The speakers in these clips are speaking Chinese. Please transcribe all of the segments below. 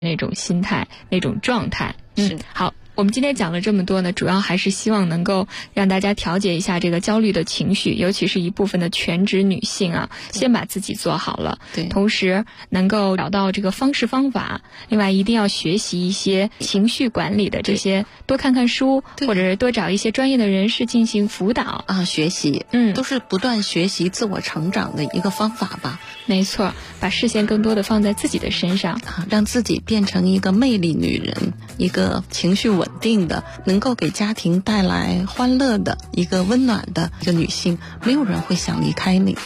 那种心态、那种状态。 是好。我们今天讲了这么多呢，主要还是希望能够让大家调节一下这个焦虑的情绪，尤其是一部分的全职女性啊，先把自己做好了， 对， 同时能够找到这个方式方法。另外，一定要学习一些情绪管理的这些，多看看书，或者是多找一些专业的人士进行辅导啊，学习，都是不断学习、自我成长的一个方法吧。 没错，把视线更多的放在自己的身上， 让自己变成一个魅力女人，一个情绪稳定的，能够给家庭带来欢乐的一个温暖的一个女性，没有人会想离开你。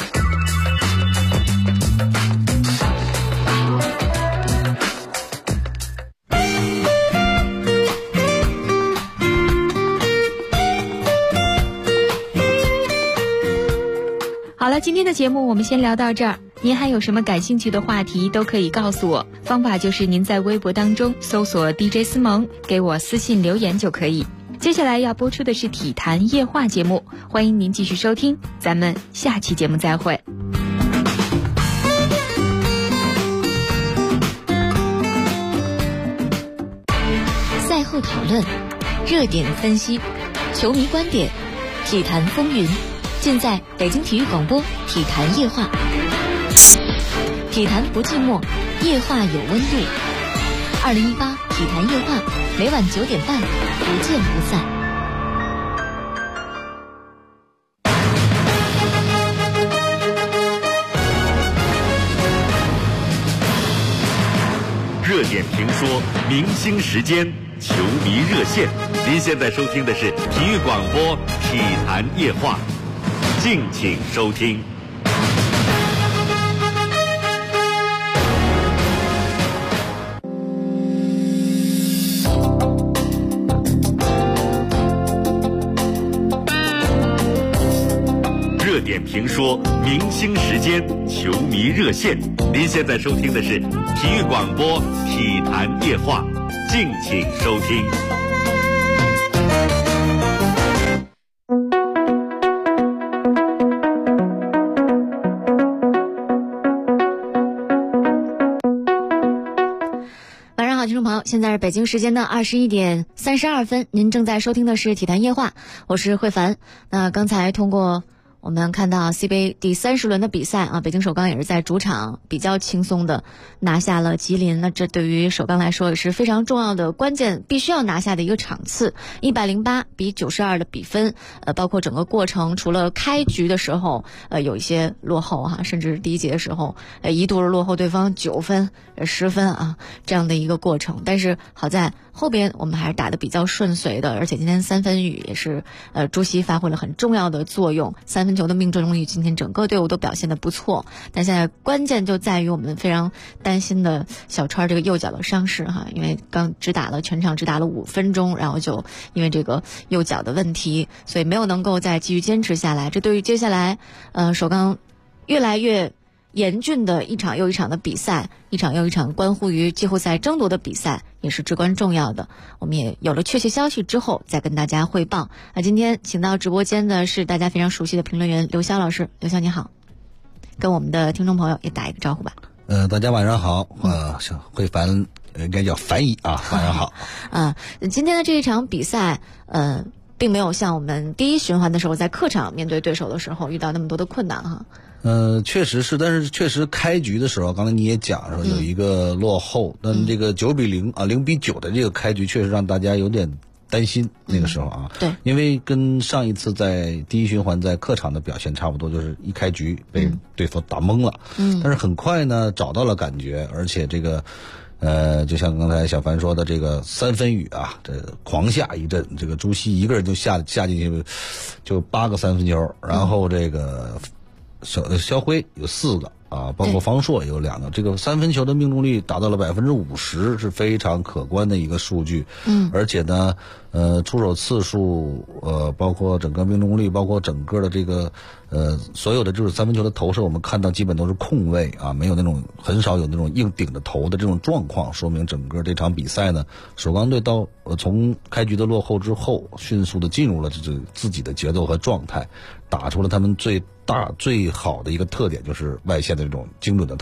好了，今天的节目我们先聊到这儿。您还有什么感兴趣的话题都可以告诉我，方法就是您在微博当中搜索 DJ 思萌，给我私信留言就可以。接下来要播出的是体坛夜话节目，欢迎您继续收听，咱们下期节目再会。 赛后讨论，热点分析，球迷观点，体坛风云，尽在北京体育广播体坛夜话。体坛不寂寞，夜话有温度。2018体坛夜话，每晚9点半，不见不散。 热点评说，明星时间，球迷热线。您现在收听的是体育广播体坛夜话，敬请收听。热点评说，明星时间，球迷热线。您现在收听的是体育广播体坛夜话，敬请收听。 晚上好，听众朋友，现在是北京时间的21点32分，您正在收听的是体坛夜话，我是慧凡。那刚才通过我们看到 C 杯第30轮的比赛啊，北京首钢也是在主场比较轻松的拿下了吉林。那这对于首钢来说也是非常重要的关键，必须要拿下的一个场次。108比92的比分，包括整个过程，除了开局的时候有一些落后哈，甚至第一节的时候一度是落后对方9分、10分啊这样的一个过程。但是好在后边我们还是打得比较顺遂的，而且今天三分雨也是朱熹发挥了很重要的作用，三分球的命中率今天整个队伍都表现得不错。但现在关键就在于我们非常担心的小川这个右脚的伤势哈，因为刚全场只打了5分钟，然后就因为这个右脚的问题，所以没有能够再继续坚持下来。这对于接下来首钢越来越严峻的一场又一场的比赛，一场又一场关乎于季后赛争夺的比赛也是至关重要的。我们也有了确切消息之后再跟大家汇报。那今天请到直播间的是大家非常熟悉的评论员刘潇老师。刘潇你好，跟我们的听众朋友也打一个招呼吧。 大家晚上好，慧凡应该叫樊姨啊，晚上好。 今天的这一场比赛并没有像我们第一循环的时候在客场面对对手的时候遇到那么多的困难哈。 确实是，但是确实开局的时候，刚才你也讲说有一个落后，但这个9比0啊，0比9的这个开局确实让大家有点担心。那个时候啊， 对， 因为跟上一次在第一循环在客场的表现差不多，就是一开局被对方打懵了。但是很快呢找到了感觉，而且这个就像刚才小凡说的，这个三分雨啊，这狂下一阵，这个朱熹一个人就下进去就8个三分球，然后这个肖辉有4个啊，包括方硕有2个，这个三分球的命中率达到了50%，是非常可观的一个数据。而且呢，出手次数，包括整个命中率，包括整个的这个所有的就是三分球的投射，我们看到基本都是空位啊，没有那种很少有那种硬顶着投的这种状况，说明整个这场比赛呢，首钢队到从开局的落后之后，迅速的进入了自己的节奏和状态，打出了他们最好的一个特点，就是外线的这种精准的投篮。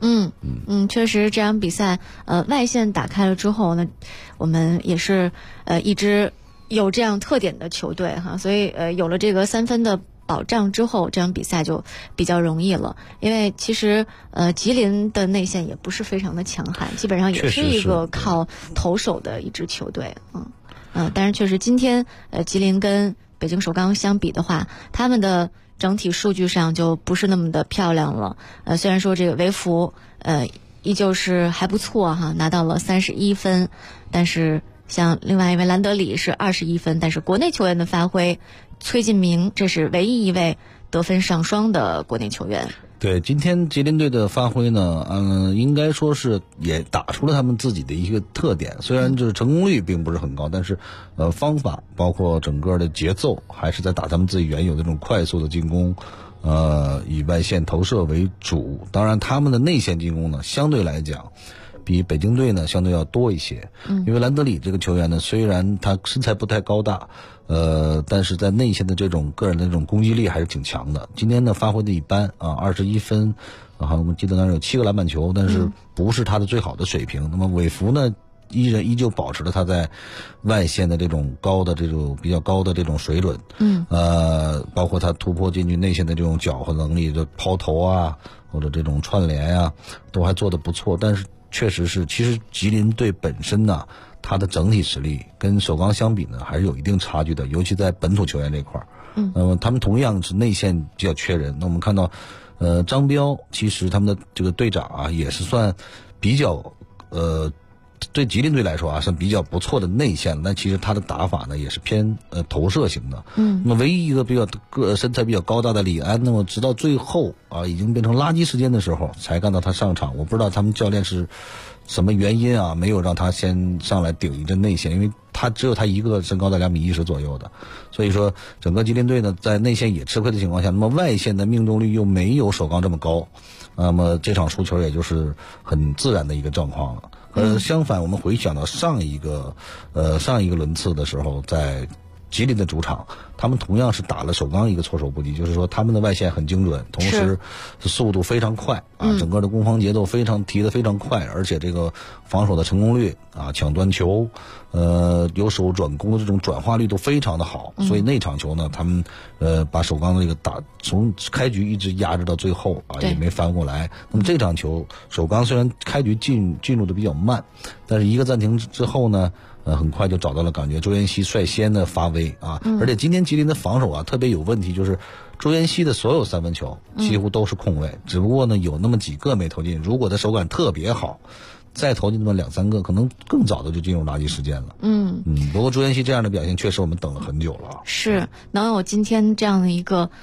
确实这场比赛外线打开了之后呢，我们也是一支有这样特点的球队哈，所以有了这个3分的保障之后，这场比赛就比较容易了。因为其实吉林的内线也不是非常的强悍，基本上也是一个靠投手的一支球队但是确实今天吉林跟北京首钢相比的话，他们的整体数据上就不是那么的漂亮了。虽然说这个维福依旧是还不错哈，拿到了31分，但是像另外一位兰德里是21分，但是国内球员的发挥，崔晋明这是唯一一位得分上双的国内球员。 对，今天吉林队的发挥呢，应该说是也打出了他们自己的一个特点。虽然就是成功率并不是很高，但是方法包括整个的节奏还是在打他们自己原有的这种快速的进攻，以外线投射为主。当然，他们的内线进攻呢，相对来讲比北京队呢相对要多一些。因为兰德里这个球员呢，虽然他身材不太高大，但是在内线的这种个人的这种攻击力还是挺强的。今天呢发挥的一般21分，然后我们记得当时有7个篮板球，但是不是他的最好的水平。那么韦福呢依旧保持了他在外线的这种比较高的这种水准。包括他突破进去内线的这种搅和能力，就抛投啊或者这种串联啊，都还做得不错。但是确实是，其实吉林队本身呢，他的整体实力跟首钢相比呢，还是有一定差距的，尤其在本土球员这块儿。他们同样是内线比较缺人。那我们看到，张彪其实他们的这个队长啊，也是算比较对吉林队来说啊，是比较不错的内线，但其实他的打法呢也是偏投射型的。那么唯一一个身材比较高大的李安，那么直到最后已经变成垃圾时间的时候才看到他上场。我不知道他们教练是什么原因没有让他先上来顶一阵内线，因为只有他一个身高在2.10米左右的，所以说整个吉林队呢在内线也吃亏的情况下，那么外线的命中率又没有首钢这么高，那么这场输球也就是很自然的一个状况了。相反，我们回想到上一个轮次的时候，在吉林的主场，他们同样是打了首钢一个措手不及，就是说他们的外线很精准，同时速度非常快整个的攻防节奏提得非常快，而且这个防守的成功率抢断球由守转攻的这种转化率都非常的好。所以那场球呢，他们把首钢的这个从开局一直压制到最后也没翻过来。那么这场球首钢虽然开局进入的比较慢，但是一个暂停之后呢，很快就找到了感觉。周延熙率先的发威而且今天吉林的防守特别有问题，就是周延熙的所有3分球几乎都是空位，只不过呢有那么几个没投进。如果他手感特别好，再投进那么2-3个，可能更早的就进入垃圾时间了。不过周延熙这样的表现确实我们等了很久了。 是能有今天这样的一个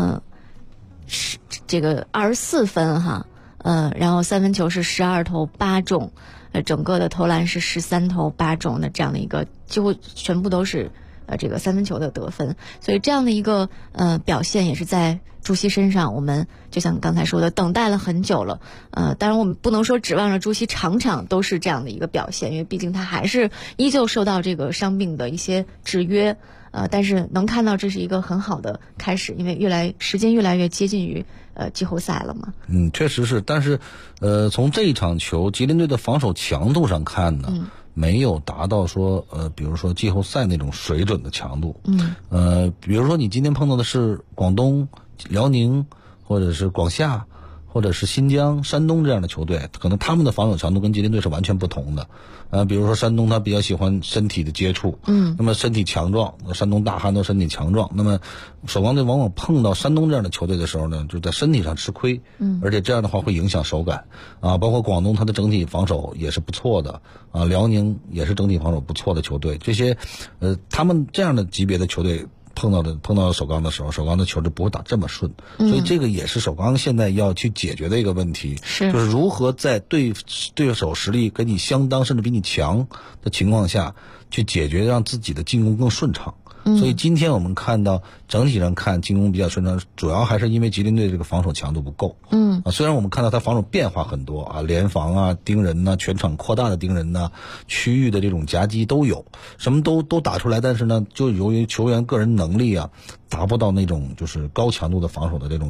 这个24分哈，然后3分球是12投8中，整个的投篮是13投8中的这样的一个，几乎全部都是这个3分球的得分。所以这样的一个表现也是在朱熹身上，我们就像刚才说的等待了很久了。当然我们不能说指望着朱熹场场都是这样的一个表现，因为毕竟他还是依旧受到这个伤病的一些制约。但是能看到这是一个很好的开始，因为时间越来越接近于季后赛了嘛。 确实是。但是从这一场球吉林队的防守强度上看呢，没有达到说比如说季后赛那种水准的强度。比如说你今天碰到的是广东、辽宁或者是广厦或者是新疆、山东这样的球队，可能他们的防守强度跟吉林队是完全不同的。比如说山东他比较喜欢身体的接触，那么身体强壮，山东大汉都身体强壮，那么首钢队往往碰到山东这样的球队的时候呢，就在身体上吃亏，而且这样的话会影响手感包括广东他的整体防守也是不错的辽宁也是整体防守不错的球队，这些他们这样的级别的球队碰到首钢的时候，首钢的球就不会打这么顺。所以这个也是首钢现在要去解决的一个问题，就是如何在对手实力跟你相当甚至比你强的情况下去解决，让自己的进攻更顺畅。所以今天我们看到整体上看进攻比较顺畅，主要还是因为吉林队这个防守强度不够。虽然我们看到他防守变化很多联防盯人全场扩大的盯人区域的这种夹击都有，什么都打出来，但是呢，就由于球员个人能力达不到那种就是高强度的防守的这种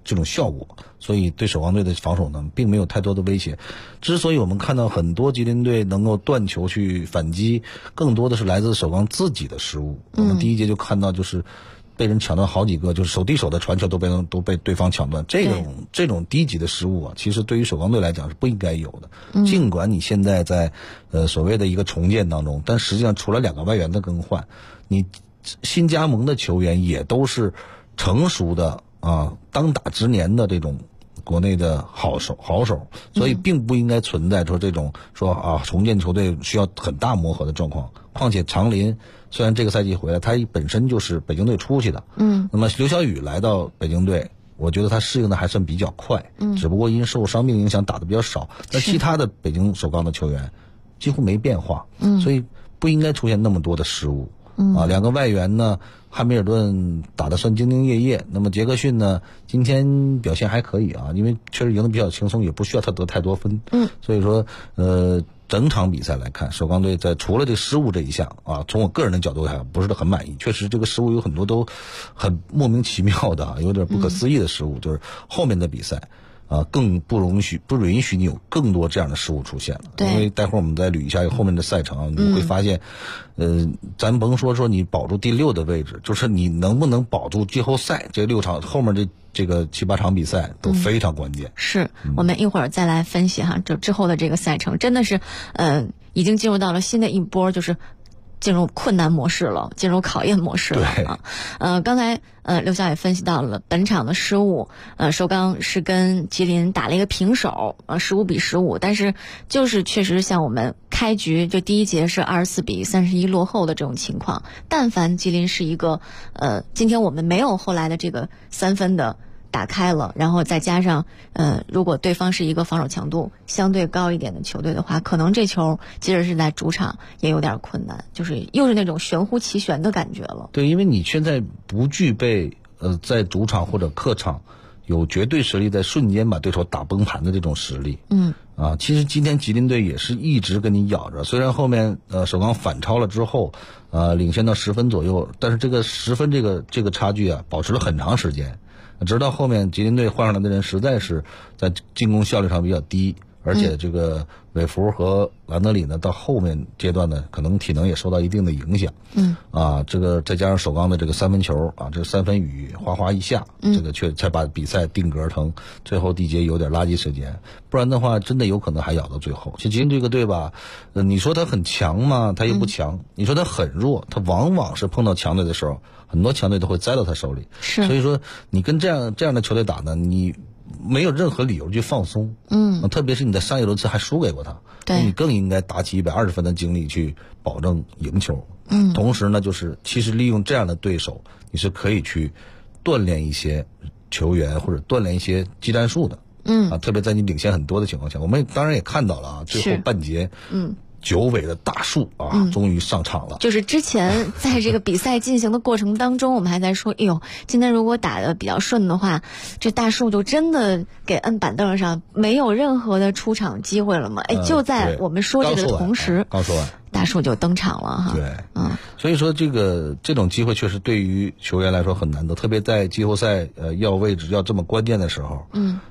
这种效果，所以对首钢队的防守呢并没有太多的威胁。之所以我们看到很多吉林队能够断球去反击，更多的是来自首钢自己的失误。我们第一节就看到就是被人抢断好几个，就是手递手的传球都被对方抢断，这种低级的失误啊，其实对于首钢队来讲是不应该有的。尽管你现在在所谓的一个重建当中，但实际上除了2个外援的更换，你新加盟的球员也都是成熟的当打之年的这种国内的好手，所以并不应该存在说这种重建球队需要很大磨合的状况。况且长林虽然这个赛季回来，他本身就是北京队出去的，那么刘晓宇来到北京队，我觉得他适应的还算比较快，只不过因受伤病影响打的比较少，但其他的北京首钢的球员几乎没变化，所以不应该出现那么多的失误。2个外援呢，汉密尔顿打得算兢兢业业，那么杰克逊呢今天表现还可以啊，因为确实赢得比较轻松，也不需要他得太多分，所以说整场比赛来看，首钢队在除了这失误这一项从我个人的角度看不是很满意，确实这个失误有很多都很莫名其妙的有点不可思议的失误，就是后面的比赛更不允许你有更多这样的失误出现了。因为待会儿我们再捋一下后面的赛程，你会发现咱甭说你保住第6的位置，就是你能不能保住季后赛，这6场后面这个7、8场比赛都非常关键。 是我们一会儿再来分析哈，之后的这个赛程真的是已经进入到了新的一波，就是进入困难模式了，进入考验模式了啊。刚才刘晓也分析到了本场的失误，首钢是跟吉林打了一个平手，15-15，但是就是确实像我们开局就第一节是24-31落后的这种情况，但凡吉林是一个今天我们没有后来的这个3分的打开了，然后再加上如果对方是一个防守强度相对高一点的球队的话，可能这球即使是在主场也有点困难，就是又是那种玄乎其玄的感觉了。 对，因为你现在不具备在主场或者客场有绝对实力在瞬间把对手打崩盘的这种实力。其实今天吉林队也是一直跟你咬着，虽然后面首钢反超了之后领先到10分左右，但是这个10分这个差距保持了很长时间，直到后面吉林队换上来的人实在是在进攻效率上比较低，而且这个韦弗和兰德里呢到后面阶段呢可能体能也受到一定的影响。这个再加上首钢的这个3分球这个3分雨哗哗一下，这个才把比赛定格成最后第节有点垃圾时间，不然的话真的有可能还咬到最后。其实吉林这个队吧，你说他很强吗？他也不强。你说他很弱，他往往是碰到强队的时候，很多强队都会栽到他手里。所以说你跟这样的球队打呢，你没有任何理由去放松。特别是你在上一轮次还输给过他，你更应该打起120分的精力去保证赢球。同时呢，就是其实利用这样的对手，你是可以去锻炼一些球员或者锻炼一些技战术的。特别在你领先很多的情况下，我们当然也看到了最后半节九尾的大树终于上场了。 就是之前在这个比赛进行的过程当中，我们还在说，哎呦，今天如果打得比较顺的话，这大树就真的给摁板凳上，没有任何的出场机会了吗？就在我们说这个同时， 刚说完， 大树就登场了哈。 对，所以说这种机会确实对于球员来说很难得，特别在季后赛要位置要这么关键的时候。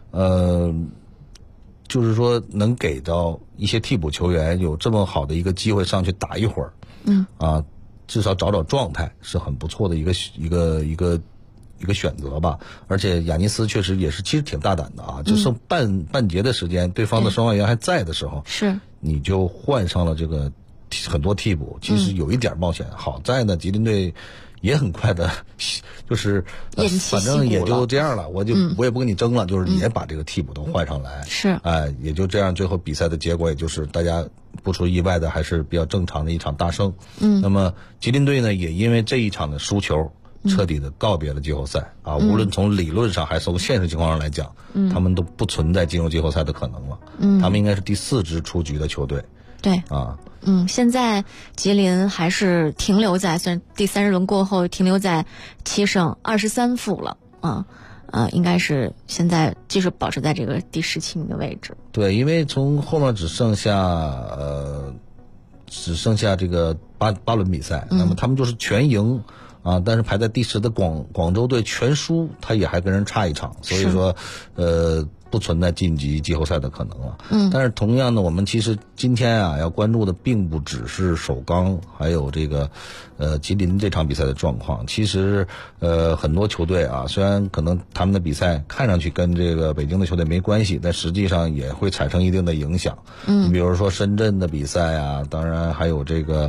就是说能给到一些替补球员有这么好的一个机会上去打一会儿，至少找状态是很不错的一个选择吧。而且亚尼斯确实也是其实挺大胆的就剩半节的时间，对方的双外援还在的时候， 是你就换上了这个很多替补，其实有一点冒险。好在呢，吉林队也很快的，就是反正也就这样了，我也不跟你争了，就是也把这个替补都换上来， 是也就这样，最后比赛的结果也就是大家不出意外的还是比较正常的一场大胜。那么吉林队呢，也因为这一场的输球，彻底的告别了季后赛无论从理论上还是从现实情况上来讲，他们都不存在进入季后赛的可能了。他们应该是第4支出局的球队。 对现在吉林还是停留在，虽然第30轮过后停留在7胜23负了应该是现在继续保持在这个第17名的位置。 对，因为从后面只剩下这个8轮比赛，那么他们就是全赢啊，但是排在第10的广州队全输，他也还跟人差一场，所以说不存在晋级季后赛的可能了。但是同样的，我们其实今天啊要关注的并不只是首钢还有这个吉林这场比赛的状况。其实很多球队啊，虽然可能他们的比赛看上去跟这个北京的球队没关系，但实际上也会产生一定的影响。你比如说深圳的比赛啊，当然还有这个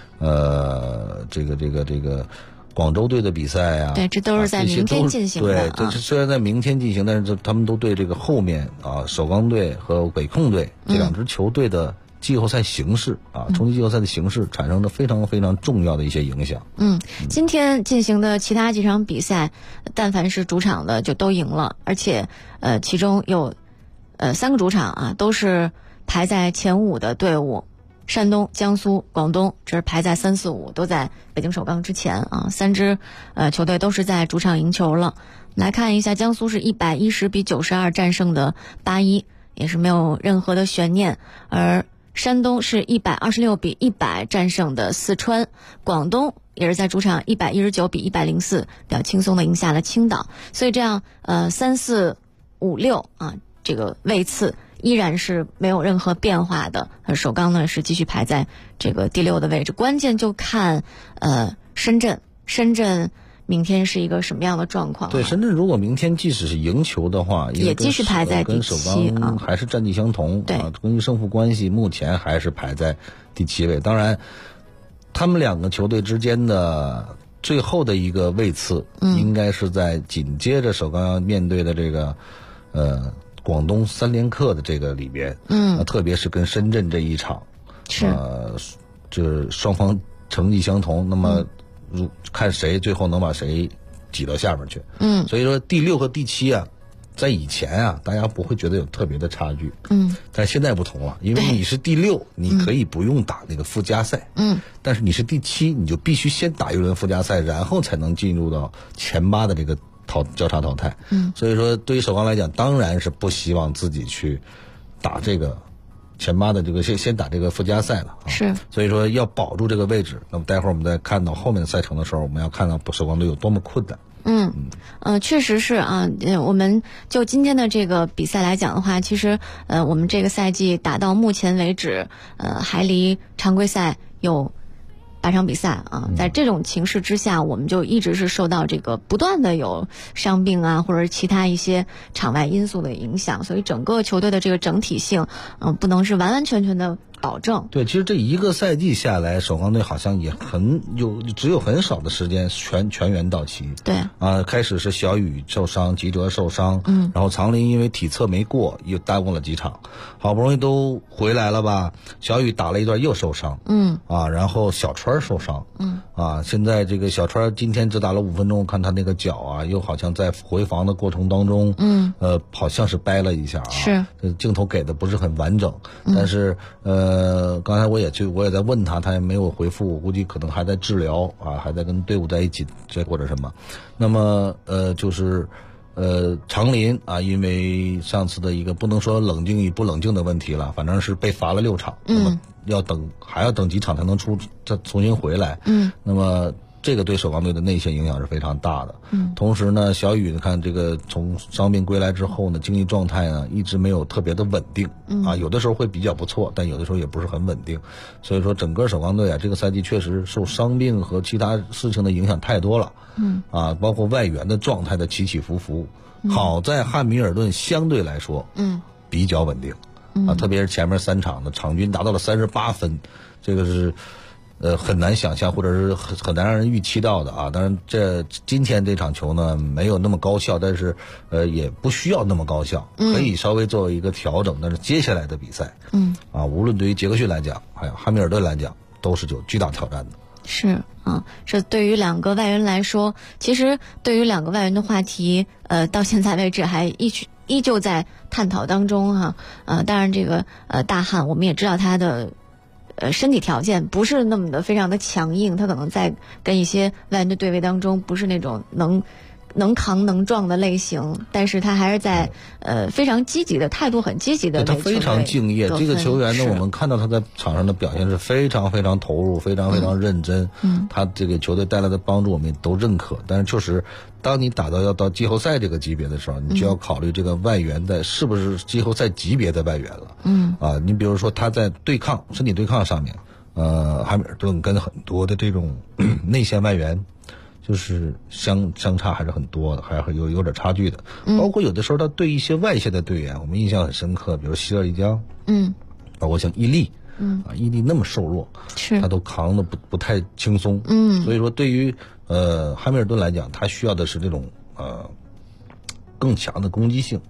广州队的比赛啊， 对，这都是在明天进行的。 对，这虽然在明天进行，但是他们都对这个后面啊，首钢队和北控队这2支球队的季后赛形势啊，冲击季后赛的形势产生了非常非常重要的一些影响。 今天进行的其他几场比赛，但凡是主场的就都赢了，而且其中有3个主场啊都是排在前5的队伍。山东、江苏、广东，这是排在3、4、5，都在北京首钢之前啊。3支球队都是在主场赢球了。来看一下，江苏是110比92战胜的81，也是没有任何的悬念。而山东是126比100战胜的四川，广东也是在主场119比104，比较轻松的赢下了青岛。所以这样3、4、5、6啊，这个位次依然是没有任何变化的。首钢呢是继续排在这个第6的位置，关键就看深圳明天是一个什么样的状况。 对，深圳如果明天即使是赢球的话， 也继续排在第7， 跟首钢还是战绩相同。 对， 根据胜负关系，目前还是排在第7位。当然，他们2个球队之间的最后的一个位次，应该是在紧接着首钢要面对的这个广东3连客的这个里边，特别是跟深圳这一场，就是双方成绩相同，那么看谁最后能把谁挤到下面去。所以说第6和第7啊，在以前啊，大家不会觉得有特别的差距，但现在不同了，因为你是第6，你可以不用打那个附加赛，但是你是第7，你就必须先打一轮附加赛，然后才能进入到前8的这个交叉淘汰。所以说对于首钢来讲，当然是不希望自己去打这个前8的这个先打这个附加赛了啊。 是， 所以说要保住这个位置。那么待会儿我们再看到后面的赛程的时候，我们要看到首钢队有多么困难。 确实是啊。我们就今天的这个比赛来讲的话，其实我们这个赛季打到目前为止，还离常规赛有8场比赛啊，在这种情势之下，我们就一直是受到这个不断的有伤病啊，或者是其他一些场外因素的影响，所以整个球队的这个整体性，不能是完完全全的保证。 对，其实这一个赛季下来，首钢队好像也只有很少的时间全员到齐。 对啊，开始是小雨受伤，吉哲受伤，然后长林因为体测没过，又耽误了几场，好不容易都回来了吧，小雨打了一段又受伤，然后小川受伤，现在这个小川今天只打了5分钟，我看他那个脚啊，又好像在回防的过程当中，好像是掰了一下啊， 是镜头给的不是很完整，但是刚才我也在问他，他也没有回复，我估计可能还在治疗啊，还在跟队伍在一起或者什么。那么就是长林啊，因为上次的一个不能说冷静与不冷静的问题了，反正是被罚了6场，那么还要等几场才能再重新回来。那么这个对首钢队的内线影响是非常大的。同时呢，小雨看这个从伤病归来之后呢，经济状态呢一直没有特别的稳定，有的时候会比较不错，但有的时候也不是很稳定。所以说整个首钢队啊，这个赛季确实受伤病和其他事情的影响太多了。包括外援的状态的起起伏伏。好在汉密尔顿相对来说比较稳定，特别是前面3场的场均达到了38分，这个是很难想象，或者是很难让人预期到的啊。当然今天这场球呢没有那么高效，但是也不需要那么高效，可以稍微做一个调整。但是接下来的比赛无论对于杰克逊来讲还有汉密尔顿来讲，都是有巨大挑战的。 是啊，这对于2个外援来说，其实对于2个外援的话题，到现在为止还依旧在探讨当中哈。当然这个大汉我们也知道他的身体条件不是那么的非常的强硬，他可能在跟一些外援的对位当中不是那种能能扛能撞的类型，但是他还是在非常积极的态度，很积极的。 他非常敬业。这个球员呢，我们看到他在场上的表现是非常非常投入，非常非常认真。他这个球队带来的帮助我们也都认可。但是确实，当你打到要到季后赛这个级别的时候，你就要考虑这个外援的是不是季后赛级别的外援了。你比如说他在身体对抗上面，汉密尔顿跟很多的这种内线外援。就是相差还是很多的，还是有点差距的。包括有的时候他对一些外线的队员，我们印象很深刻，比如希尔伊江，包括像伊利，伊利那么瘦弱，他都扛得不太轻松。所以说对于汉密尔顿来讲，他需要的是这种更强的攻击性。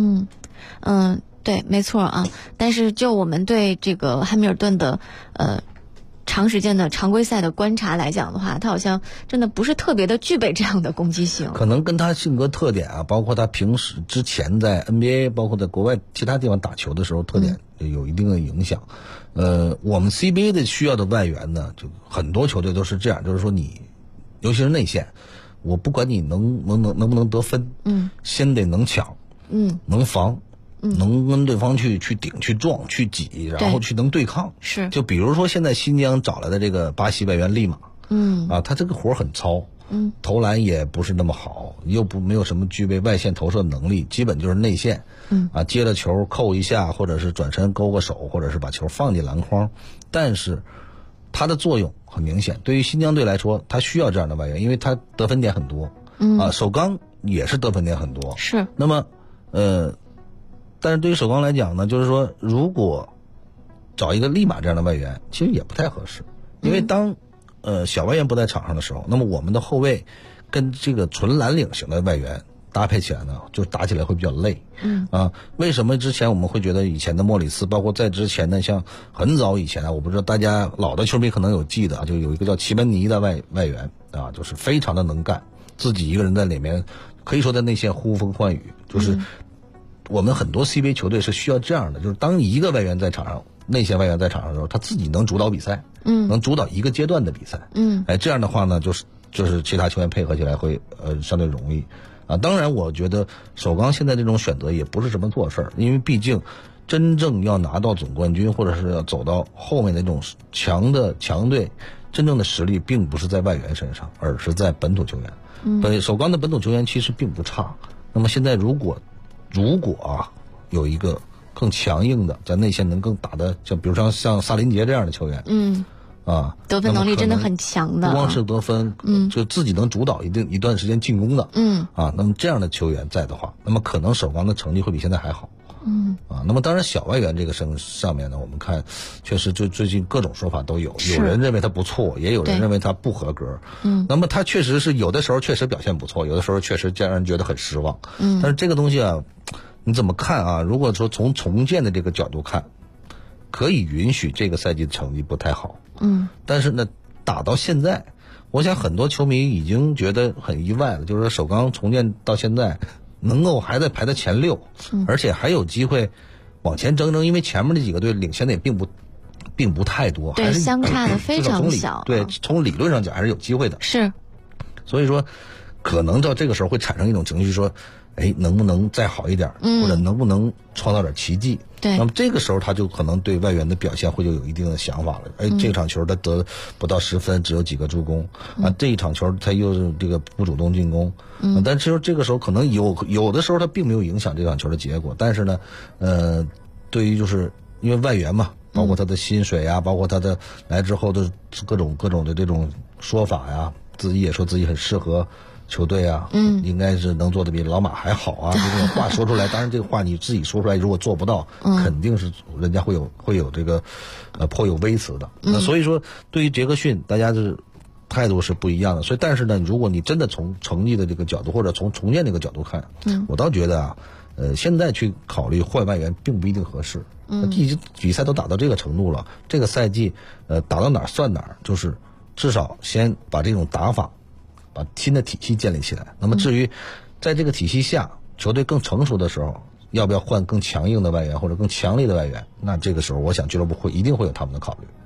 对，没错啊。但是就我们对这个汉密尔顿的长时间的常规赛的观察来讲的话，他好像真的不是特别的具备这样的攻击性。 可能跟他性格特点啊，包括他平时之前在 NBA， 包括在国外其他地方打球的时候特点有一定的影响。我们 CBA 的需要的外援呢，就很多球队都是这样，就是说你，尤其是内线，我不管你能不能得分，先得能抢，能防。能跟对方去顶、去撞、去挤，然后去能对抗。 是， 就比如说现在新疆找来的这个巴西外援利马，他这个活很糙，投篮也不是那么好，又没有什么具备外线投射能力，基本就是内线，接了球扣一下，或者是转身勾个手，或者是把球放进篮筐。但是他的作用很明显，对于新疆队来说，他需要这样的外援，因为他得分点很多，首钢也是得分点很多。 是， 那么但是对于首钢来讲呢，就是说如果找一个利马这样的外援，其实也不太合适，因为当小外援不在场上的时候，那么我们的后卫跟这个纯蓝领型的外援搭配起来呢，就打起来会比较累。为什么之前我们会觉得以前的莫里斯，包括在之前的像很早以前我不知道大家老的球迷可能有记得，就有一个叫齐门尼的外援就是非常的能干，自己一个人在里面可以说在内线呼风唤雨，就是我们很多 CBA 球队是需要这样的，就是当一个外援在场上，内线外援在场上的时候，他自己能主导比赛，能主导一个阶段的比赛，这样的话呢，就是其他球员配合起来会相对容易当然，我觉得首钢现在这种选择也不是什么错事儿，因为毕竟真正要拿到总冠军，或者是要走到后面的那种强队，真正的实力并不是在外援身上，而是在本土球员。首钢的本土球员其实并不差。那么现在如果有一个更强硬的，在内线能更打的，像比如像萨林杰这样的球员， 得分能力真的很强的， 不光是得分，就自己能主导一段时间进攻的，那么这样的球员在的话，那么可能首钢的成绩会比现在还好。那么当然小外援这个上面呢，我们看确实就最近各种说法都有，有人认为他不错，也有人认为他不合格。那么他确实是有的时候确实表现不错，有的时候确实让人觉得很失望。但是这个东西你怎么看如果说从重建的这个角度看，可以允许这个赛季的成绩不太好。但是呢，打到现在，我想很多球迷已经觉得很意外了，就是说首钢重建到现在能够还在排在前6，而且还有机会往前争，因为前面这几个队领先的也并不太多， 对， 还是相差的非常小。 对，从理论上讲还是有机会的。 是， 所以说可能到这个时候会产生一种情绪，说能不能再好一点，或者能不能创造点奇迹。 对， 那么这个时候他就可能对外援的表现会就有一定的想法了。这场球他得不到10分，只有几个助攻这一场球他又是这个不主动进攻。但其实这个时候可能有的时候他并没有影响这场球的结果，但是呢对于就是因为外援嘛，包括他的薪水包括他的来之后的各种的这种说法自己也说自己很适合球队应该是能做的比老马还好这种话说出来，当然这个话你自己说出来，如果做不到，肯定是人家会有这个颇有微词的。那所以说，对于杰克逊，大家的态度是不一样的。所以，但是呢，如果你真的从成绩的这个角度，或者从重建这个角度看，我倒觉得现在去考虑换外援并不一定合适。比赛都打到这个程度了，这个赛季打到哪儿算哪儿，就是至少先把这种打法。把新的体系建立起来。那么至于在这个体系下球队更成熟的时候，要不要换更强硬的外援或者更强力的外援，那这个时候我想俱乐部一定会有他们的考虑。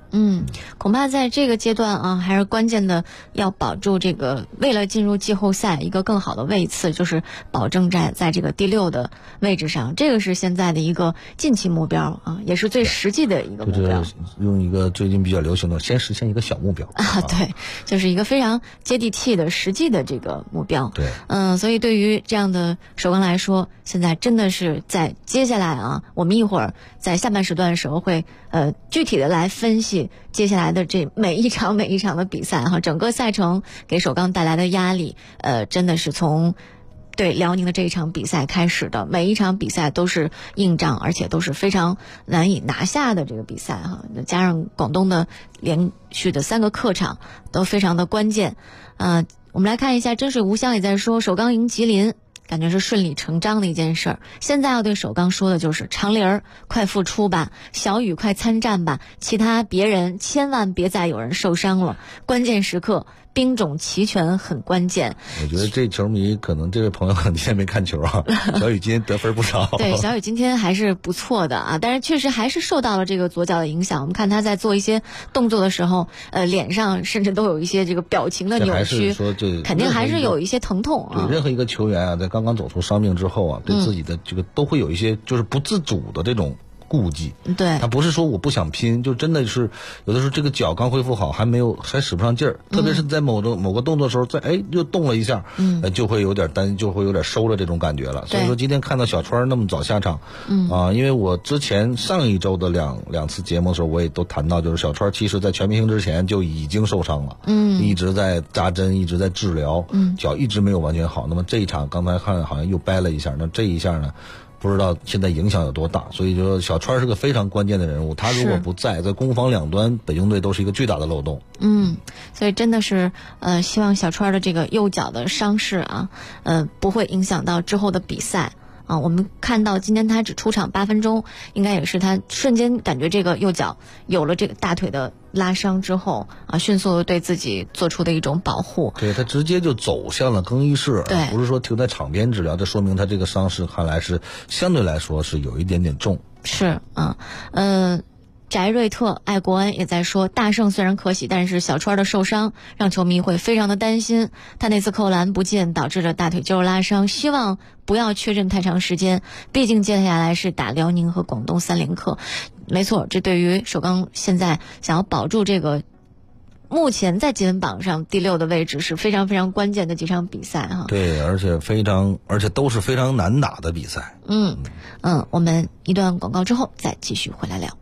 恐怕在这个阶段啊，还是关键的要保住这个，为了进入季后赛一个更好的位次，就是保证在这个第6的位置上，这个是现在的一个近期目标啊，也是最实际的一个目标。 就是用一个最近比较流行的，先实现一个小目标啊，对，就是一个非常接地气的实际的这个目标。 对， 所以对于这样的首钢来说，现在真的是在接下来啊，我们一会儿在下半时段的时候会具体的来分析接下来的这每一场的比赛哈，整个赛程给首钢带来的压力，真的是从对辽宁的这一场比赛开始的，每一场比赛都是硬仗，而且都是非常难以拿下的这个比赛哈，加上广东的连续的3个客场都非常的关键。我们来看一下，真水无香也在说首钢赢吉林，感觉是顺理成章的一件事儿。现在要对首钢说的就是长林儿快复出吧，小雨快参战吧，其他别人千万别再有人受伤了，关键时刻兵种齐全很关键。 我觉得这球迷可能这位朋友可能今天没看球啊，小雨今天得分不少。 对，小雨今天还是不错的啊，但是确实还是受到了这个左脚的影响。我们看他在做一些动作的时候，脸上甚至都有一些这个表情的扭曲，肯定还是有一些疼痛啊。 对，任何一个球员啊，在刚刚走出伤病之后啊，对自己的这个都会有一些就是不自主的这种顾忌。 对， 他不是说我不想拼，就真的是有的时候这个脚刚恢复好还使不上劲儿，特别是在某个动作的时候又动了一下，就会有点就会有点收了这种感觉了。所以说今天看到小川那么早下场，因为我之前上一周的两次节目的时候我也都谈到，就是小川其实在全明星之前就已经受伤了，一直在扎针，一直在治疗，脚一直没有完全好。那么这一场刚才看好像又掰了一下，那这一下呢不知道现在影响有多大，所以说小川是个非常关键的人物，他如果不在攻防两端，北京队都是一个巨大的漏洞。 所以真的是希望小川的这个右脚的伤势啊，不会影响到之后的比赛。我们看到今天他只出场8分钟，应该也是他瞬间感觉这个右脚有了这个大腿的拉伤之后迅速对自己做出的一种保护。 对，他直接就走向了更衣室，不是说停在场边治疗，这说明他这个伤势看来是相对来说是有一点点重。 是翟瑞特爱国恩也在说，大胜虽然可喜，但是小川的受伤让球迷会非常的担心，他那次扣篮不进导致了大腿肌肉拉伤，希望不要确诊太长时间，毕竟接下来是打辽宁和广东3连客。没错，这对于首钢现在想要保住这个目前在积分榜上第6的位置是非常非常关键的几场比赛哈。 对，而且都是非常难打的比赛。 我们一段广告之后再继续回来聊。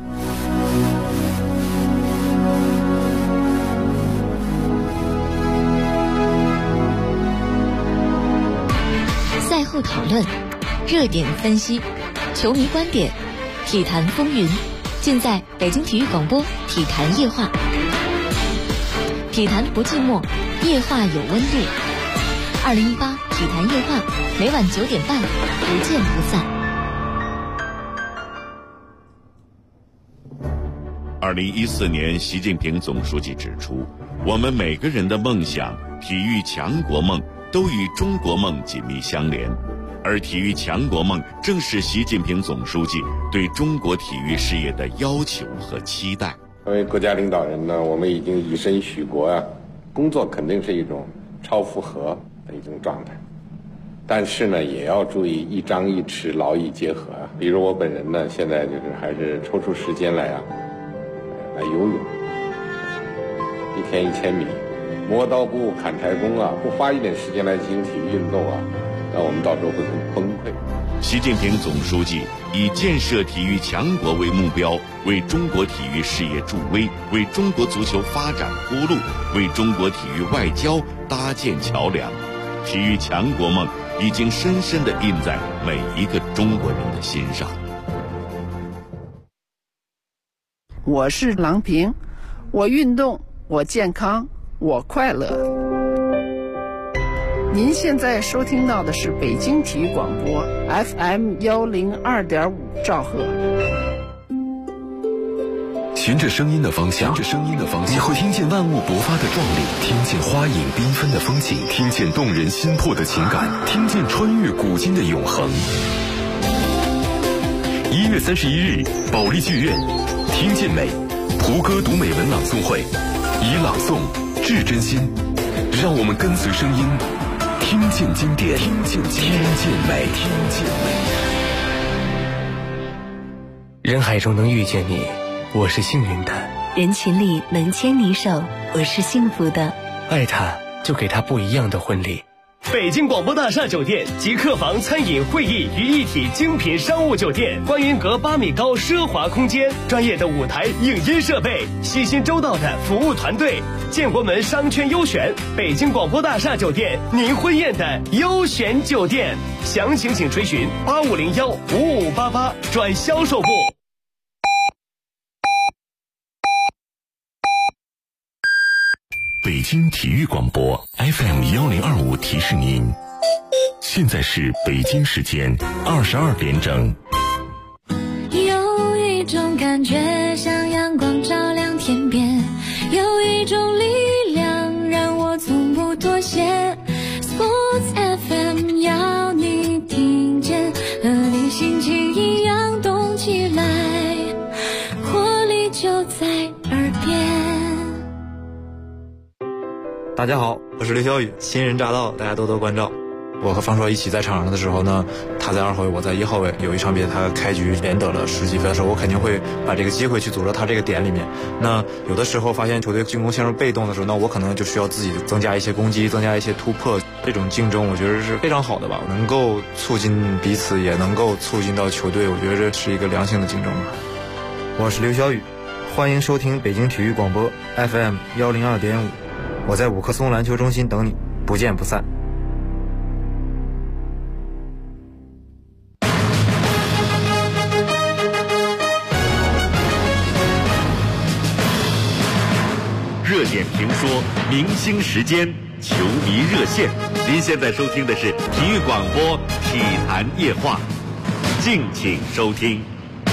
赛后讨论，热点分析，球迷观点，体坛风云，尽在北京体育广播体坛夜话。体坛不寂寞，夜话有温度。2018体坛夜话，每晚9点半，不见不散。 2014年，习近平总书记指出，我们每个人的梦想、体育强国梦都与中国梦紧密相连，而体育强国梦正是习近平总书记对中国体育事业的要求和期待。 作为国家领导人呢，我们已经以身许国啊，工作肯定是一种超负荷的一种状态，但是呢，也要注意一张一弛，劳逸结合啊。比如我本人呢，现在就是还是抽出时间来游泳，1天1000米，磨刀不误砍柴工啊，不花一点时间来进行体育运动啊，那我们到时候会很崩溃。 习近平总书记以建设体育强国为目标，为中国体育事业助威，为中国足球发展铺路，为中国体育外交搭建桥梁。体育强国梦已经深深地印在每一个中国人的心上。 我是郎平，我运动，我健康，我快乐。您现在收听到的是北京体育广播 FM 102.5兆赫。 循着声音的方向，你会听见万物勃发的壮丽，听见花影缤纷的风景，听见动人心魄的情感，听见穿越古今的永恒。1月31日，保利剧院，听见美， 胡歌读美文朗诵会，以朗诵致真心，让我们跟随声音，听见经典，听见美。 人海中能遇见你，我是幸运的； 人群里能牵你手，我是幸福的。 爱他，就给他不一样的婚礼。 北京广播大厦酒店集客房、餐饮、会议于一体精品商务酒店，观云阁8米高奢华空间，专业的舞台影音设备，细心周到的服务团队，建国门商圈优选，北京广播大厦酒店您婚宴的优选酒店。详情请垂询85015588转销售部。 北京体育广播 FM1025提示您，现在是北京时间22点整。 有一种感觉像阳光照亮天边，有一种力量让我从不妥协。Sports FM 要你听见，和你心情一样动起来，活力就在耳边。 大家好，我是刘晓宇，新人乍到，大家多多关照。我和方硕一起在场上的时候呢，他在2号位，我在1号位。有一场比赛他开局连得了10几分的时候，我肯定会把这个机会去组织他这个点里面。那有的时候发现球队进攻陷入被动的时候，那我可能就需要自己增加一些攻击，增加一些突破。这种竞争我觉得是非常好的吧，能够促进彼此，也能够促进到球队，我觉得这是一个良性的竞争吧。 我是刘晓宇，欢迎收听北京体育广播 FM102.5，我在五棵松篮球中心等你，不见不散。 热点评说，明星时间，球迷热线。您现在收听的是体育广播体坛夜话，敬请收听。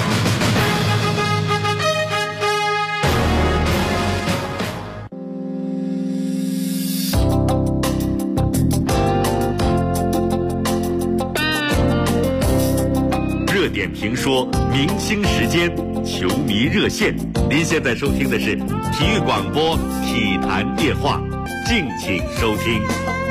热点评说，明星时间，球迷热线。您现在收听的是体育广播体坛夜话，敬请收听。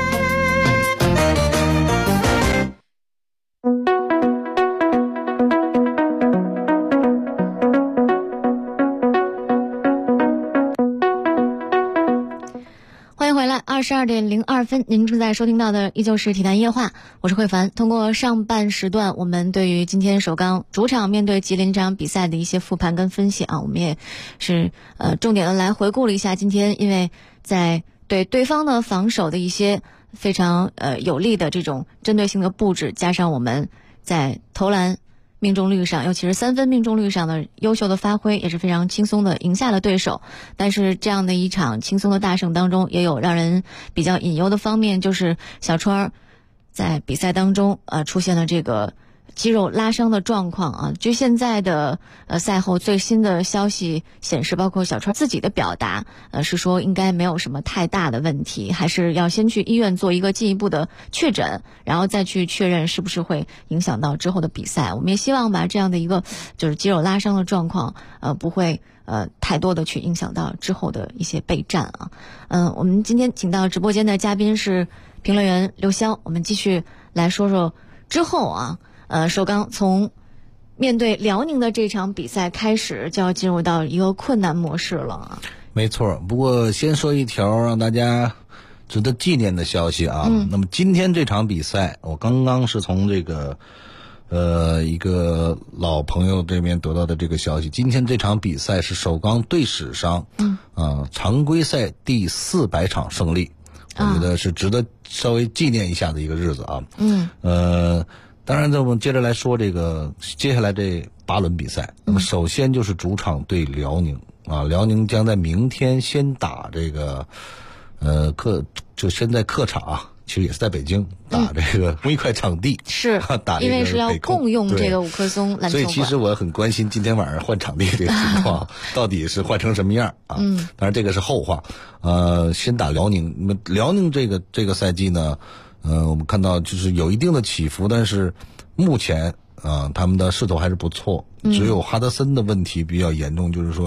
22点02分，您正在收听到的依旧是体坛夜话，我是慧凡。通过上半时段，我们对于今天首钢主场面对吉林这场比赛的一些复盘跟分析啊，我们也是重点的来回顾了一下今天，因为在对对方的防守的一些非常有力的这种针对性的布置，加上我们在投篮命中率上，尤其是3分命中率上的优秀的发挥，也是非常轻松的赢下了对手。但是这样的一场轻松的大胜当中，也有让人比较隐忧的方面，就是小川在比赛当中出现了这个肌肉拉伤的状况啊。据现在的赛后最新的消息显示，包括小川自己的表达是说应该没有什么太大的问题，还是要先去医院做一个进一步的确诊，然后再去确认是不是会影响到之后的比赛。我们也希望把这样的一个就是肌肉拉伤的状况不会太多的去影响到之后的一些备战啊。我们今天请到直播间的嘉宾是评论员刘潇，我们继续来说说之后啊。首钢从面对辽宁的这场比赛开始，就要进入到一个困难模式了。 没错，不过先说一条让大家值得纪念的消息啊。那么今天这场比赛，我刚刚是从这个一个老朋友这边得到的这个消息。今天这场比赛是首钢队史上常规赛第400场胜利，我觉得是值得稍微纪念一下的一个日子啊。当然，我们接着来说这个接下来这8轮比赛。那么首先就是主场对辽宁啊，辽宁将在明天先打这个就先在客场啊，其实也是在北京打这个同一块场地， 是打这个因为是要共用这个五棵松篮球馆， 所以其实我很关心今天晚上换场地这个情况到底是换成什么样啊？当然这个是后话。先打辽宁，那么辽宁这个赛季呢？我们看到就是有一定的起伏，但是目前他们的势头还是不错。只有哈德森的问题比较严重，就是说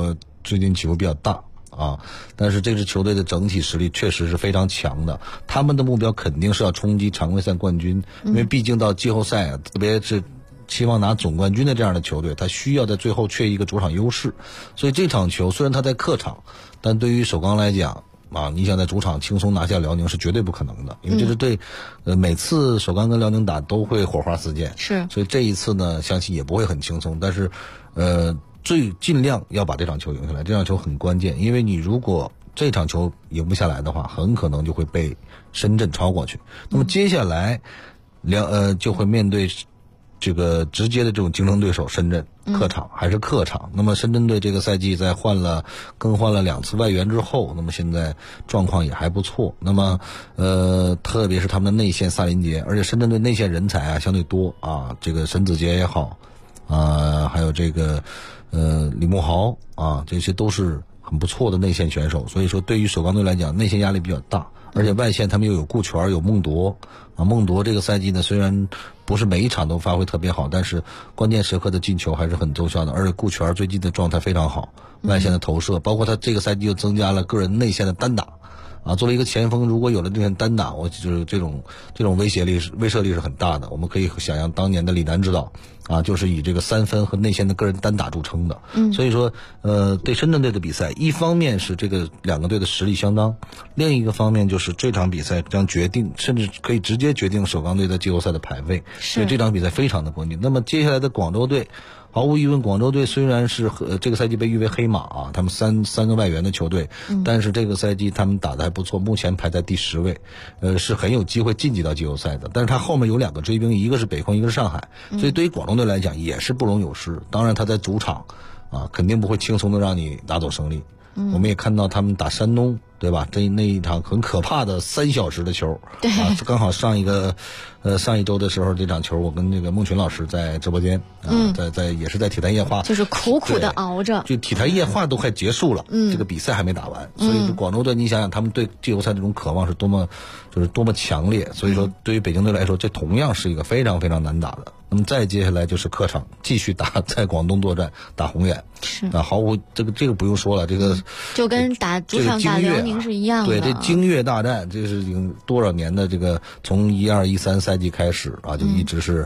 最近起伏比较大啊，但是这支球队的整体实力确实是非常强的，他们的目标肯定是要冲击常规赛冠军，因为毕竟到季后赛啊，特别是期望拿总冠军的这样的球队，他需要在最后缺一个主场优势，所以这场球虽然他在客场，但对于首钢来讲啊，你想在主场轻松拿下辽宁是绝对不可能的，因为这支队每次首钢跟辽宁打都会火花四溅， 是， 所以这一次呢相信也不会很轻松，但是尽量要把这场球赢下来，这场球很关键，因为你如果这场球赢不下来的话，很可能就会被深圳超过去，那么接下来就会面对这个直接的这种竞争对手深圳，客场还是客场。那么深圳队这个赛季在更换了2次外援之后，那么现在状况也还不错。那么特别是他们的内线萨林杰，而且深圳队内线人才啊相对多啊，这个沈子杰也好还有这个李慕豪啊，这些都是很不错的内线选手。所以说对于首钢队来讲，内线压力比较大，而且外线他们又有顾全有孟铎啊，孟铎这个赛季呢虽然不是每一场都发挥特别好，但是关键时刻的进球还是很奏效的，而且顾全最近的状态非常好，外线的投射，包括他这个赛季又增加了个人内线的单打啊，作为一个前锋，如果有了这些单打，我就是这种威慑力是很大的。我们可以想象当年的李楠指导啊，就是以这个3分和内线的个人单打著称的。所以说对深圳队的比赛，一方面是这个2个队的实力相当，另一个方面就是这场比赛将决定，甚至可以直接决定首钢队在季后赛的排位，所以这场比赛非常的关键。那么接下来的广州队，毫无疑问，广州队虽然是这个赛季被誉为黑马啊，他们三个外援的球队，但是这个赛季他们打得还不错，目前排在第10位，是很有机会晋级到季后赛的。但是他后面有2个追兵，一个是北控，一个是上海，所以对于广东队来讲也是不容有失。当然他在主场啊，肯定不会轻松的让你拿走胜利。我们也看到他们打山东，对吧？那一场很可怕的3小时的球，对啊，刚好上一周的时候，这场球我跟那个孟群老师在直播间也是在体坛夜话， 就是苦苦的熬着， 就体坛夜话都快结束了，这个比赛还没打完，所以广州队你想想他们对季后赛这种渴望是多么强烈，所以说对于北京队来说，这同样是一个非常非常难打的。那么再接下来就是客场继续在广东作战，打宏远，是啊，毫无这个不用说了，这个就跟打主场打辽宁是一样的。 对，这京粤大战，这是已经多少年的这个从12-13赛季开始啊，就一直是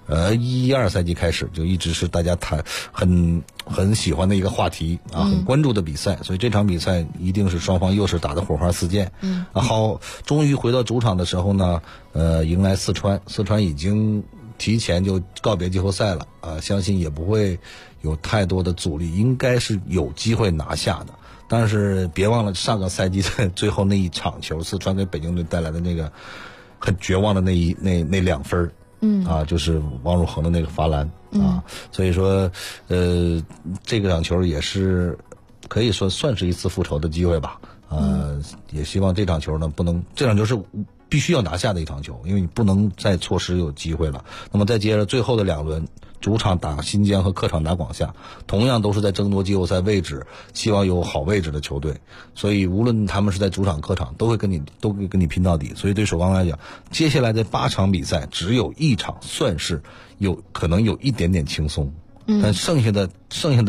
12赛季开始就一直是大家很喜欢的一个话题啊，很关注的比赛，所以这场比赛一定是双方又是打得火花四溅。好，终于回到主场的时候呢，迎来四川已经提前就告别季后赛了啊，相信也不会有太多的阻力，应该是有机会拿下的。但是别忘了上个赛季的最后那一场球，四川给北京队带来的那个很绝望的那2分，就是王汝恒的那个罚篮啊，所以说这个场球也是可以说算是一次复仇的机会吧，也希望这场球呢这场球是必须要拿下的一场球，因为你不能再错失有机会了。那么再接着最后的2轮，主场打新疆和客场打广厦，同样都是在争夺季后赛位置，希望有好位置的球队，所以无论他们是在主场客场都会跟你拼到底。所以对首钢来讲，接下来的8场比赛只有1场算是可能有一点点轻松，但剩下的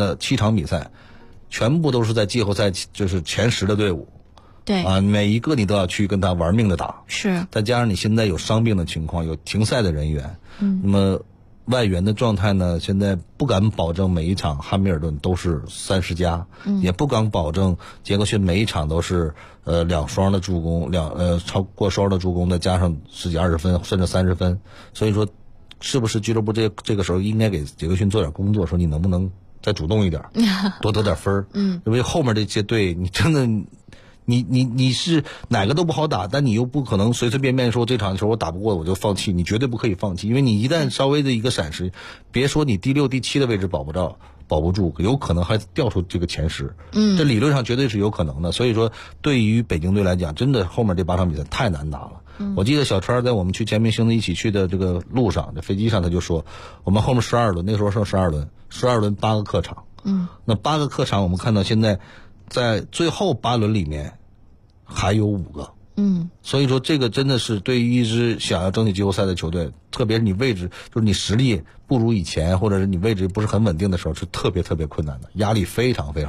7场比赛全部都是在季后赛就是前10的队伍。 对啊，每一个你都要去跟他玩命的打， 是， 再加上你现在有伤病的情况，有停赛的人员，那么外援的状态呢，现在不敢保证每一场汉密尔顿都是30加，也不敢保证杰克逊每一场都是2双的助攻，超过双的助攻，再加上10几20分甚至30分，所以说是不是俱乐部这个时候应该给杰克逊做点工作，说你能不能再主动一点，多得点分，因为后面这些队你真的。你是哪个都不好打，但你又不可能随随便便说这场球我打不过我就放弃，你绝对不可以放弃，因为你一旦稍微的一个闪失，别说你第6、第7的位置保不住，有可能还掉出这个前10，这理论上绝对是有可能的。所以说对于北京队来讲，真的后面这8场比赛太难打了。我记得小川在我们去全明星的一起去的这个路上，在飞机上他就说，我们后面12轮，那个时候剩12轮8个客场，那8个客场我们看到现在在最后8轮里面还有5个，所以说这个真的是对于一支想要争取季后赛的球队，特别是你位置就是你实力不如以前，或者是你位置不是很稳定的时候，是特别特别困难的，压力非常非常大。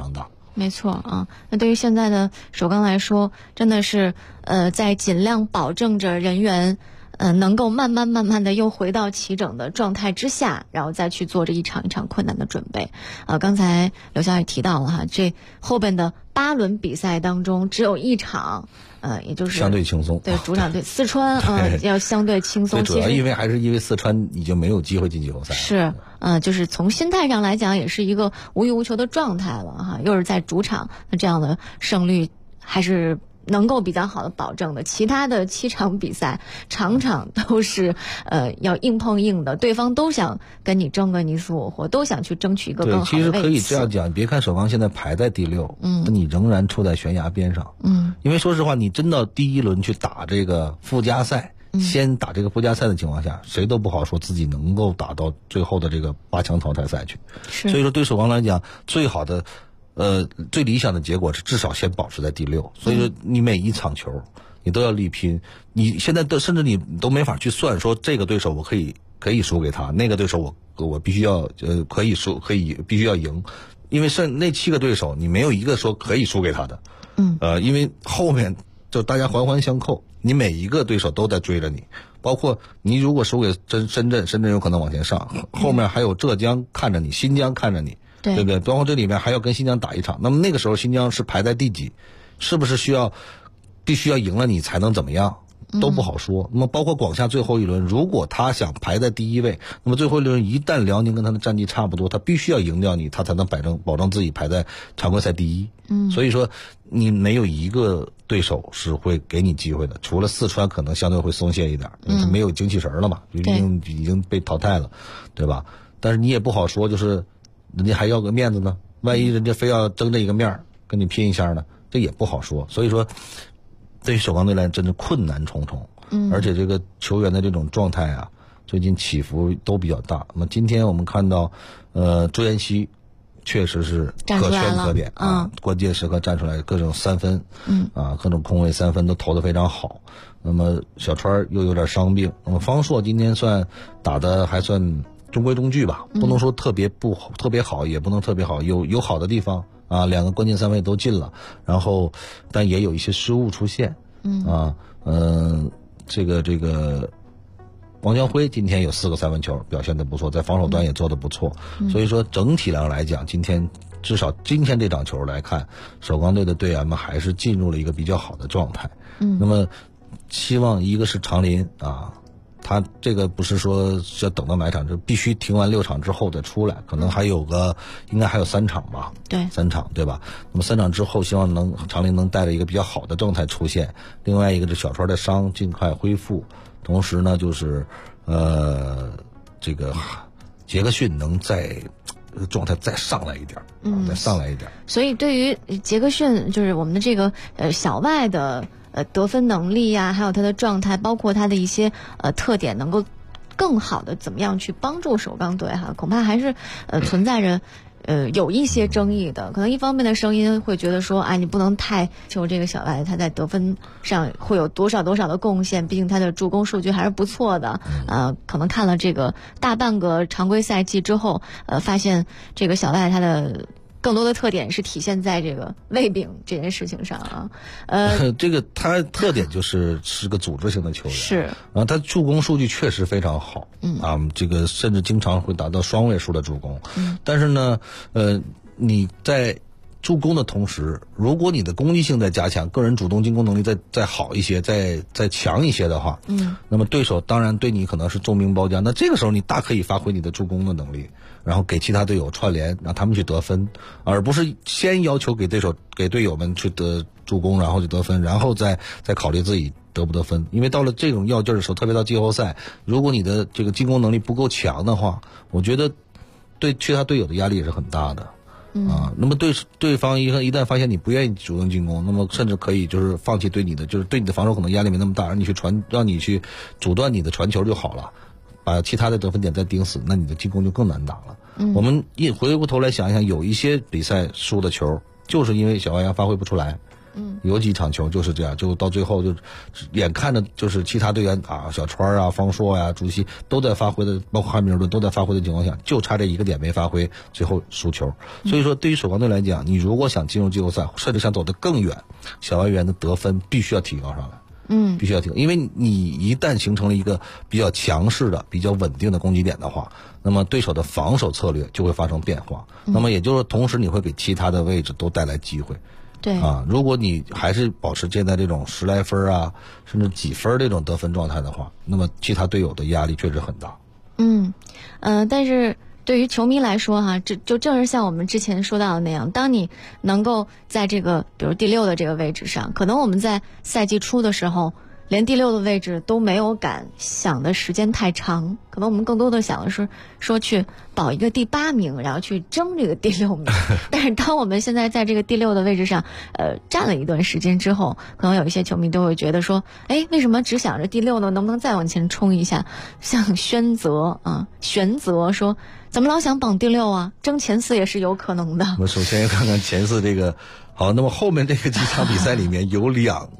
没错啊。那对于现在的首钢来说，真的是在尽量保证着人员能够慢慢的又回到齐整的状态之下，然后再去做这一场一场困难的准备。刚才刘晓也提到了哈，这后边的8轮比赛当中只有一场，也就是相对轻松。 对，主场对四川要相对轻松。 主要因为四川已经没有机会进季后赛了。 是，就是从心态上来讲，也是一个无欲无求的状态了哈。又是在主场，那这样的胜率还是能够比较好的保证的。其他的7场比赛场场都是要硬碰硬的，对方都想跟你争个你死我活，都想去争取一个更好的位置。 对，其实可以这样讲，别看首钢现在排在第6，那你仍然处在悬崖边上。因为说实话，你真到第1轮去打这个附加赛，先打这个附加赛的情况下，谁都不好说自己能够打到最后的这个8强淘汰赛去。所以说对首钢来讲，最好的最理想的结果是至少先保持在第6。所以说你每一场球你都要力拼，你现在甚至你都没法去算说这个对手我可以输给他，那个对手我必须要必须要赢，因为那7个对手你没有一个说可以输给他的。因为后面就大家环环相扣，你每一个对手都在追着你，包括你如果输给深圳有可能往前上，后面还有浙江看着你，新疆看着你，对不对？包括这里面还要跟新疆打一场，那么那个时候新疆是排在第几，是不是必须要赢了你才能怎么样，都不好说。那么包括广厦最后一轮，如果他想排在第1位，那么最后一轮一旦辽宁跟他的战绩差不多，他必须要赢掉你，他才能保证自己排在常规赛第1。所以说你没有一个对手是会给你机会的，除了四川可能相对会松懈一点，他没有精气神了嘛，已经被淘汰了，对吧？但是你也不好说，就是人家还要个面子呢，万一人家非要争这一个面跟你拼一下呢，这也不好说。所以说对于首钢队来真是困难重重。而且这个球员的这种状态啊，最近起伏都比较大。那么今天我们看到朱彦西确实是可圈可点啊，关键时刻站出来，各种3分，各种空位3分都投得非常好。那么小川又有点伤病，那么方硕今天算打得还算中规中矩吧，不能说特别好，也不能特别好，有好的地方啊，2个关键3分都进了，然后但也有一些失误出现，这个王江辉今天有4个3分球，表现得不错，在防守端也做得不错。所以说整体上来讲，至少今天这场球来看，首钢队的队员们还是进入了一个比较好的状态。那么希望一个是长林啊，他这个不是说要等到哪场，就必须停完6场之后再出来，可能应该还有3场吧。对，3场对吧？那么3场之后，希望长林能带着一个比较好的状态出现。另外一个是小川的伤尽快恢复，同时呢就是这个杰克逊能状态再上来一点，再上来一点。 所以对于杰克逊，就是我们的这个小外的得分能力呀，还有他的状态，包括他的一些特点，能够更好的怎么样去帮助首钢队哈，恐怕还是存在着有一些争议的。可能一方面的声音会觉得说，你不能太求这个小外他在得分上会有多少的贡献，毕竟他的助攻数据还是不错的。可能看了这个大半个常规赛季之后，发现这个小外他的更多的特点是体现在这个喂饼这件事情上啊。 这个他特点是个组织型的球员， 是啊，他助攻数据确实非常好，这个甚至经常会达到双位数的助攻。但是呢，你在助攻的同时，如果你的攻击性在加强，个人主动进攻能力再好一些，再强一些的话，那么对手当然对你可能是重兵包夹，那这个时候你大可以发挥你的助攻的能力，然后给其他队友串联，让他们去得分，而不是先要求给队友们去得助攻，然后去得分，然后再考虑自己得不得分。因为到了这种要劲的时候，特别到季后赛，如果你的这个进攻能力不够强的话，我觉得对其他队友的压力也是很大的。那么对方一旦发现你不愿意主动进攻，那么甚至可以就是放弃对你的防守可能压力没那么大，让你去阻断你的传球就好了，把其他的得分点再盯死，那你的进攻就更难打了。我们回过头来想一想，有一些比赛输的球就是因为小外援发挥不出来， 有几场球就是这样，就到最后就眼看着就是其他队员啊，小川啊、方硕呀、朱曦都在发挥的，包括汉密尔顿都在发挥的情况下，就差这一个点没发挥，最后输球。所以说，对于首钢队来讲，你如果想进入季后赛，甚至想走得更远，小外援的得分必须要提高上来。必须要提高，因为你一旦形成了一个比较强势的、比较稳定的攻击点的话，那么对手的防守策略就会发生变化。那么也就是同时你会给其他的位置都带来机会。 对啊，如果你还是保持现在这种10来分啊，甚至几分这种得分状态的话，那么其他队友的压力确实很大。 但是对于球迷来说哈，这就正是像我们之前说到的那样，当你能够在这个比如第6的这个位置上，可能我们在赛季初的时候连第6的位置都没有敢想的时间太长，可能我们更多的想的是说去保一个第8名，然后去争这个第6名。但是当我们现在在这个第6的位置上站了一段时间之后，可能有一些球迷都会觉得说，为什么只想着第6呢？能不能再往前冲一下？像玄泽说，怎么老想绑第6啊？争前4也是有可能的。 我们首先看看前4这个好，那么后面这个几场比赛里面有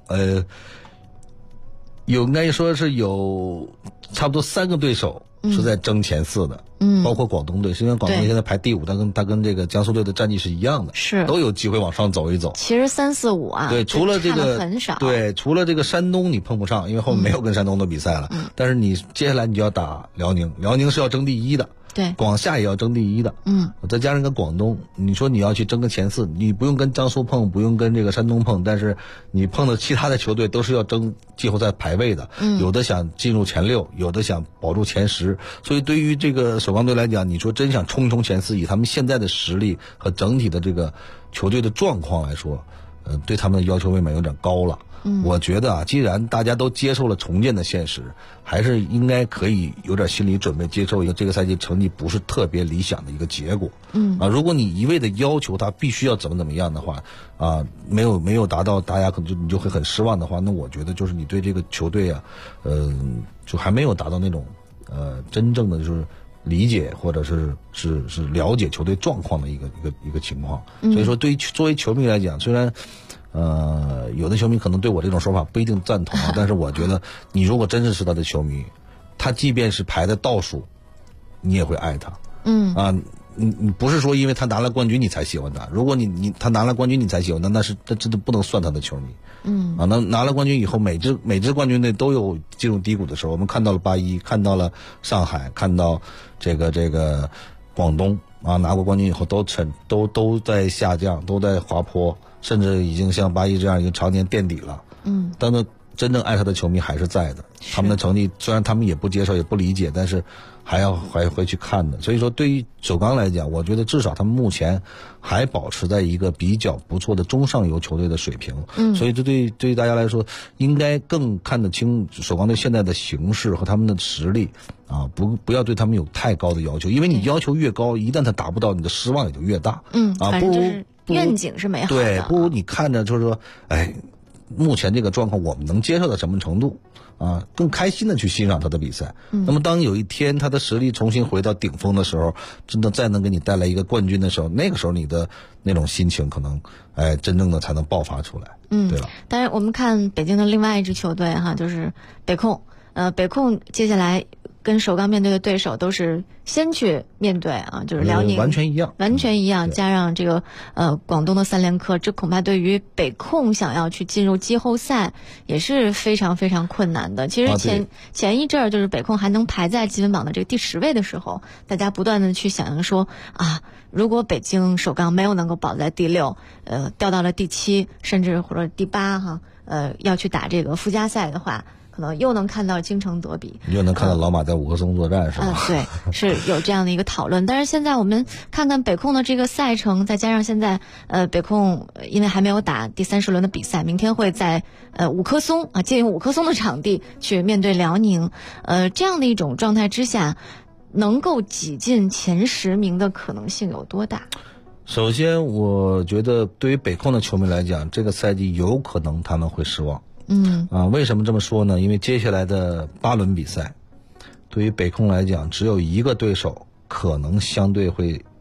应该说是有差不多3个对手是在争前4的，包括广东队，虽然广东队现在排第5，他跟这个江苏队的战绩是一样的， 是都有机会往上走一走。 其实3、4、5啊， 对，除了这个很少， 对，除了这个山东你碰不上，因为后面没有跟山东的比赛了。但是你接下来你就要打辽宁，辽宁是要争第1的。 对， 广厦也要争第1的，再加上个广东，你说你要去争个前4，你不用跟江苏碰，不用跟这个山东碰，但是你碰的其他的球队都是要争季后赛排位的，有的想进入前6，有的想保住前10，所以对于这个首钢队来讲，你说真想冲一冲前4，以他们现在的实力和整体的这个球队的状况来说，对他们的要求未免有点高了。我觉得啊，既然大家都接受了重建的现实，还是应该可以有点心理准备，接受一个这个赛季成绩不是特别理想的一个结果。如果你一味的要求他必须要怎么样的话，没有达到，大家可能你就会很失望的话，那我觉得就是你对这个球队啊，就还没有达到那种真正的就是理解或者是了解球队状况的一个情况。所以说，作为球迷来讲，虽然有的球迷可能对我这种说法不一定赞同但是我觉得你如果真是他的球迷，他即便是排在倒数，你也会爱他。你不是说因为他拿了冠军你才喜欢他，如果他拿了冠军你才喜欢他，那真的不能算他的球迷。拿了冠军以后，每支冠军队都有进入低谷的时候，我们看到了81，看到了上海，看到这个广东拿过冠军以后都在下降，都在滑坡，甚至已经像81这样一个常年垫底了。但是真正爱他的球迷还是在的，他们的成绩虽然他们也不接受也不理解，但是还会去看的。所以说对于首钢来讲，我觉得至少他们目前还保持在一个比较不错的中上游球队的水平。所以这对于大家来说，应该更看得清首钢队现在的形势和他们的实力不要对他们有太高的要求，因为你要求越高，一旦他达不到，你的失望也就越大。 反正就是愿景是美好的。 对，不如你看着就是说，目前这个状况我们能接受到什么程度更开心的去欣赏他的比赛。那么当有一天他的实力重新回到顶峰的时候，真的再能给你带来一个冠军的时候，那个时候你的那种心情可能真正的才能爆发出来。对了， 当然我们看北京的另外一支球队就是北控。北控接下来跟首钢面对的对手都是先去面对就是辽宁， 完全一样， 加上这个广东的3连客，这恐怕对于北控想要去进入季后赛也是非常非常困难的。其实前一阵儿就是北控还能排在积分榜的这个第10位的时候，大家不断的去想象说如果北京首钢没有能够保在第6，掉到了第7，甚至或者第8要去打这个附加赛的话，可能又能看到京城德比， 又能看到老马在五棵松作战，是吧？ 对，是有这样的一个讨论。但是现在我们看看北控的这个赛程，再加上现在北控因为还没有打第30轮的比赛，明天会在五棵松借用五棵松的场地去面对辽宁。这样的一种状态之下，能够挤进前10名的可能性有多大？ 首先，我觉得对于北控的球迷来讲，这个赛季有可能他们会失望。为什么这么说呢？因为接下来的8轮比赛，对于北控来讲，只有一个对手可能相对会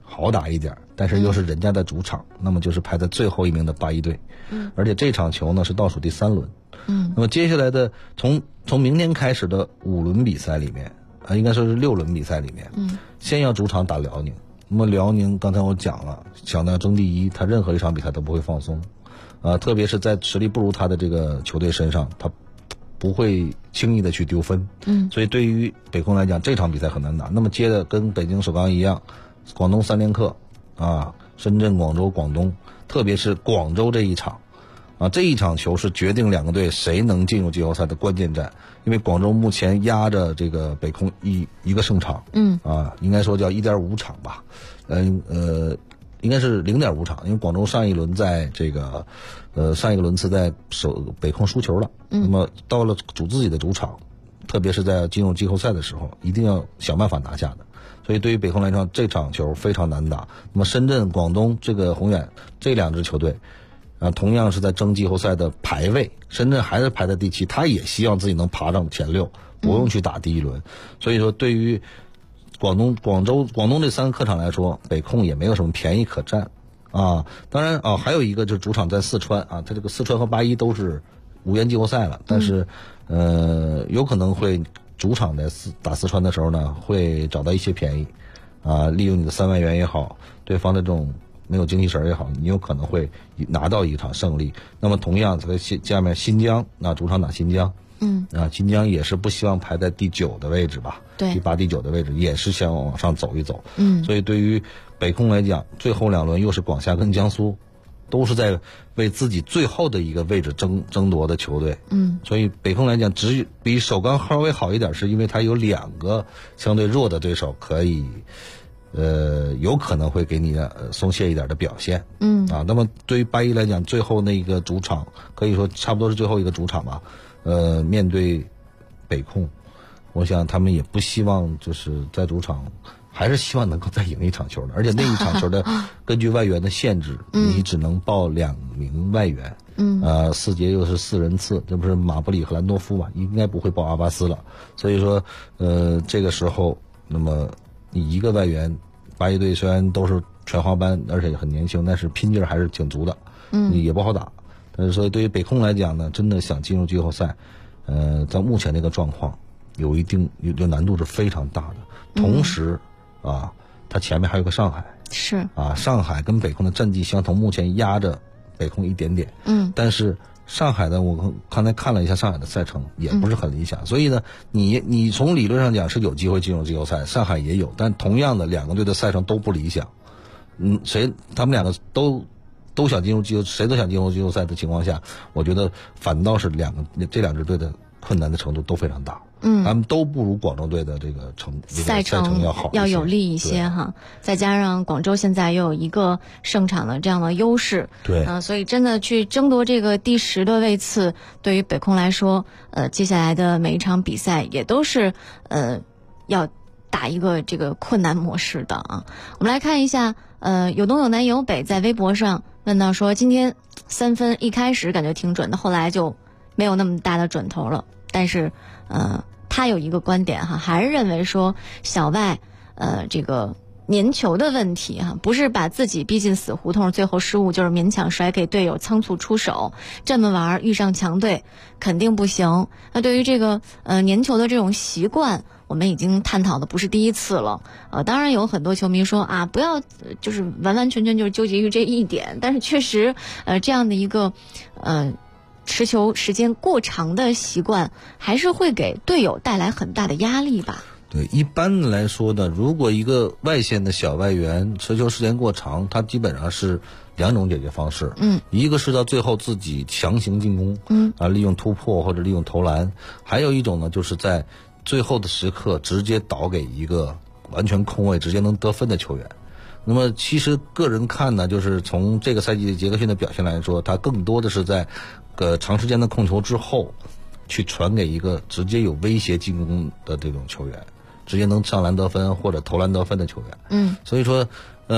好打一点，但是又是人家的主场，那么就是排在最后一名的八一队。而且这场球呢是倒数第3轮。那么接下来的从明天开始的5轮比赛里面，应该说是6轮比赛里面，先要主场打辽宁。那么辽宁刚才我讲了，想要争第一，他任何一场比赛都不会放松，特别是在实力不如他的这个球队身上，他不会轻易的去丢分。所以对于北控来讲，这场比赛很难打。那么接着跟北京首钢一样，广东3连客深圳、广州、广东，特别是广州这一场这一场球是决定两个队谁能进入季后赛的关键战。因为广州目前压着这个北控一个胜场，应该说叫 1.5 场吧，应该是 0.5 场，因为广州上一轮在这个上一个轮次在北控输球了，那么到了自己的主场，特别是在进入季后赛的时候，一定要想办法拿下的。所以对于北控来说，这场球非常难打。那么深圳、广东这个宏远这2支球队同样是在争季后赛的排位，深圳还是排在第7，他也希望自己能爬上前6，不用去打第一轮。所以说对于广东这3个客场来说，北控也没有什么便宜可占当然还有一个就是主场在四川他这个四川和八一都是无缘季后赛了，但是有可能会主场在打四川的时候呢，会找到一些便宜利用你的3万元也好，对方的这种没有精气神也好，你有可能会拿到一场胜利。那么同样在下面新疆主场打新疆，新疆也是不希望排在第9的位置吧， 对， 第8、第9的位置，也是想往上走一走。所以对于北控来讲，最后2轮又是广厦跟江苏，都是在为自己最后的一个位置争夺的球队。所以北控来讲，只比首钢稍微好一点，是因为他有2个相对弱的对手可以有可能会给你松懈一点的表现。那么对于八一来讲，最后那个主场可以说差不多是最后一个主场吧。面对北控，我想他们也不希望就是在主场，还是希望能够再赢一场球的。而且那一场球的根据外援的限制，你只能报2名外援。4节又是4人次，这不是马布里和兰多夫嘛，应该不会报阿巴斯了。所以说这个时候，那么你一个外援，八一队虽然都是全华班，而且很年轻，但是拼劲还是挺足的，也不好打。但是所以对于北控来讲呢，真的想进入季后赛，在目前这个状况，有难度是非常大的。同时它前面还有个上海， 是上海跟北控的战绩相同，目前压着北控1点点。但是上海呢，我刚才看了一下上海的赛程，也不是很理想。所以呢，你从理论上讲是有机会进入季后赛，上海也有，但同样的2个队的赛程都不理想。他们2个都想进入谁都想进入季后赛的情况下，我觉得反倒是这2支队的困难的程度都非常大。他们都不如广州队的这个赛程要好， 要有利一些哈。再加上广州现在又有一个胜场的这样的优势， 对， 所以真的去争夺这个第10的位次，对于北控来说，接下来的每一场比赛也都是要打一个这个困难模式的啊。我们来看一下，有东有南有北在微博上问到说，今天3分一开始感觉挺准的，后来就没有那么大的准头了。但是他有一个观点哈，还是认为说小外这个粘球的问题哈，不是把自己逼进死胡同，最后失误就是勉强甩给队友，仓促出手，这么玩遇上强队肯定不行。那对于这个粘球的这种习惯，我们已经探讨的不是第一次了。当然有很多球迷说不要就是完完全全就是纠结于这一点，但是确实这样的一个持球时间过长的习惯，还是会给队友带来很大的压力吧。 对，一般来说呢，如果一个外线的小外援持球时间过长，他基本上是2种解决方式。一个是到最后自己强行进攻，利用突破或者利用投篮；还有一种呢，就是在最后的时刻直接倒给一个完全空位、直接能得分的球员。那么其实个人看呢，就是从这个赛季杰克逊的表现来说，他更多的是在长时间的控球之后，去传给一个直接有威胁进攻的这种球员，直接能上篮得分或者投篮得分的球员。所以说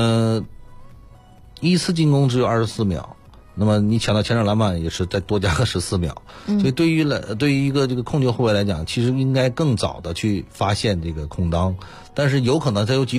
一次进攻只有24秒，那么你抢到前场篮板也是再多加个14秒。所以对于一个这个控球后卫来讲，其实应该更早的去发现这个空当，但是有可能它有几种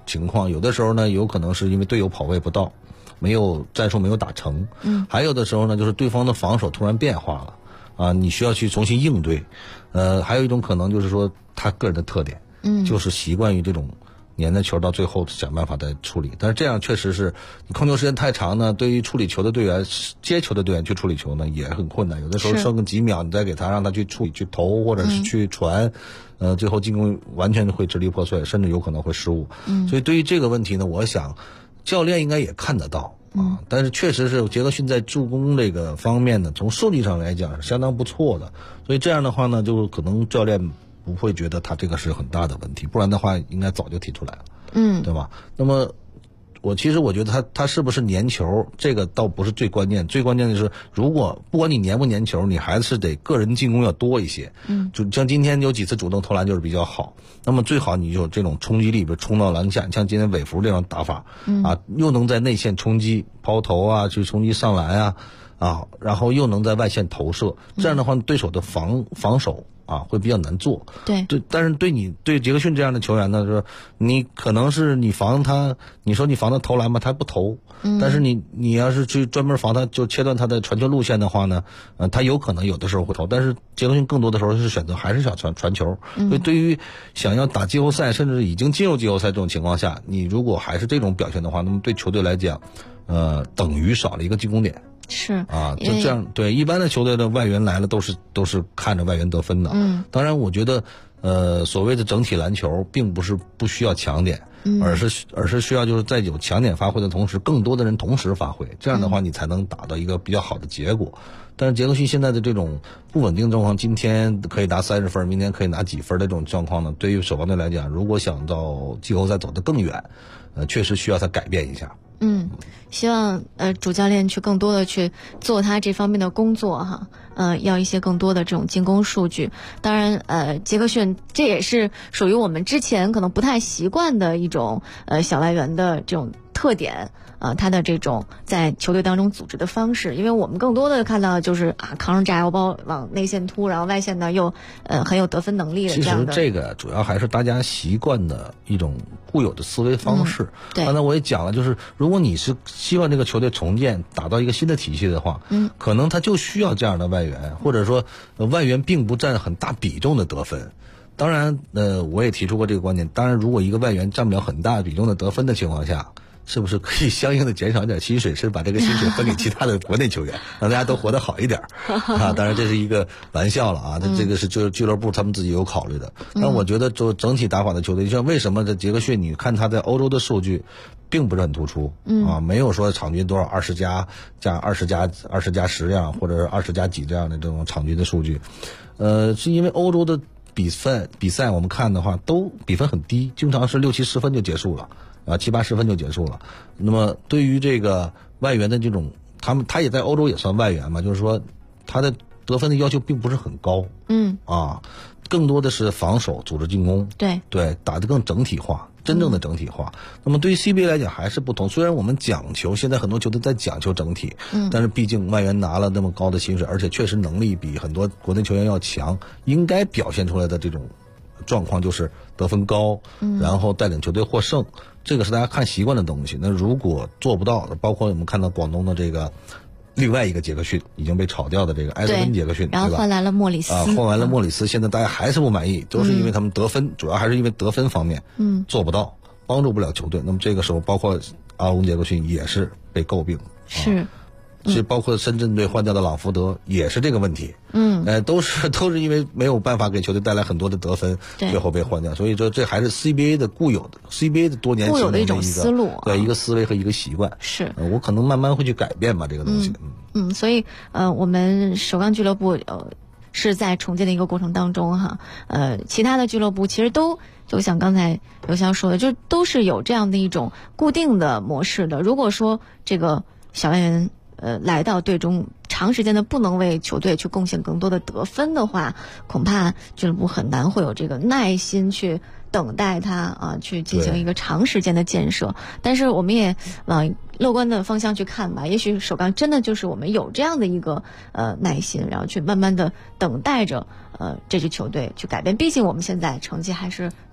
情况，有的时候呢有可能是因为队友跑位不到，战术没有打成，还有的时候呢就是对方的防守突然变化了啊，你需要去重新应对。还有一种可能就是说他个人的特点，就是习惯于这种粘着球到最后想办法再处理，但是这样确实是你控球时间太长呢，对于处理球的队员、接球的队员去处理球呢也很困难。有的时候剩个几秒，你再给他让他去处理、去投或者是去传，最后进攻完全会支离破碎，甚至有可能会失误。所以对于这个问题呢，我想教练应该也看得到啊。但是确实是杰克逊在助攻这个方面呢，从数据上来讲是相当不错的。所以这样的话呢，就可能教练不会觉得他这个是很大的问题，不然的话应该早就提出来了，对吧？那么其实我觉得他是不是粘球，这个倒不是最关键，最关键的是，如果不管你粘不粘球，你还是得个人进攻要多一些。就像今天有几次主动投篮就是比较好，那么最好你就这种冲击力，比如冲到篮下，像今天韦弗这种打法，又能在内线冲击抛投啊，去冲击上篮啊，然后又能在外线投射，这样的话对手的防守会比较难做。对，但是对杰克逊这样的球员呢，就是你可能是你防他，你说你防他投篮吧，他不投，但是你要是去专门防他，就切断他的传球路线的话呢，他有可能有的时候会投，但是杰克逊更多的时候是选择还是想传球。所以对于想要打季后赛，甚至已经进入季后赛这种情况下，你如果还是这种表现的话，那么对球队来讲，等于少了一个进攻点。 是啊，就这样。对，一般的球队的外援来了都是看着外援得分的。当然我觉得所谓的整体篮球并不是不需要强点，而是需要就是在有强点发挥的同时，更多的人同时发挥，这样的话你才能达到一个比较好的结果。但是杰克逊现在的这种不稳定状况，今天可以拿30分，明天可以拿几分的这种状况呢，对于守望队来讲，如果想到季后赛走得更远，确实需要他改变一下。 希望主教练去更多的去做他这方面的工作哈，要一些更多的这种进攻数据。当然杰克逊这也是属于我们之前可能不太习惯的一种小外援的这种特点。他的这种在球队当中组织的方式，因为我们更多的看到就是扛着炸药包往内线突，然后外线呢又很有得分能力的这样的。 其实这个主要还是大家习惯的一种固有的思维方式。对，刚才我也讲了，就是如果你是希望这个球队重建，打造一个新的体系的话，可能他就需要这样的外援，或者说外援并不占很大比重的得分。当然我也提出过这个观点，当然如果一个外援占不了很大比重的得分的情况下，是不是可以相应的减少一点薪水，是把这个薪水分给其他的国内球员，让大家都活得好一点啊？当然这是一个玩笑了啊，这个是就是俱乐部他们自己有考虑的。但我觉得就整体打法的球队，像为什么这杰克逊，你看他在欧洲的数据并不是很突出没有说场均多少20加20加10这样，或者是20加几这样的这种场均的数据，是因为欧洲的比赛我们看的话都比分很低，经常是6、7、10分就结束了。7、8、10分就结束了。那么对于这个外援的这种，他也在欧洲也算外援嘛，就是说他的得分的要求并不是很高。更多的是防守、组织进攻。对，打得更整体化，真正的整体化。那么对于 CBA 来讲还是不同，虽然我们讲求，现在很多球队在讲求整体，但是毕竟外援拿了那么高的薪水，而且确实能力比很多国内球员要强，应该表现出来的这种状况就是得分高，然后带领球队获胜，这个是大家看习惯的东西。那如果做不到，包括我们看到广东的这个另外一个杰克逊已经被炒掉的这个埃德温杰克逊， 然后换来了莫里斯换来了莫里斯，现在大家还是不满意，都是因为他们得分，主要还是因为得分方面做不到，帮助不了球队。那么这个时候包括阿隆杰克逊也是被诟病，是包括深圳队换掉的朗福德也是这个问题，都是因为没有办法给球队带来很多的得分，最后被换掉。所以说这还是 CBA 的固有的 CBA 的多年形成的一种思路， 对一个思维和一个习惯。 是， 我可能慢慢会去改变吧这个东西。 所以我们首钢俱乐部是在重建的一个过程当中哈，其他的俱乐部其实都就像刚才刘潇说的，就都是有这样的一种固定的模式的。如果说这个小外援来到队中长时间的不能为球队去贡献更多的得分的话，恐怕俱乐部很难会有这个耐心去等待他去进行一个长时间的建设。但是我们也往乐观的方向去看吧，也许首钢真的就是我们有这样的一个耐心，然后去慢慢的等待着这支球队去改变。毕竟我们现在成绩还是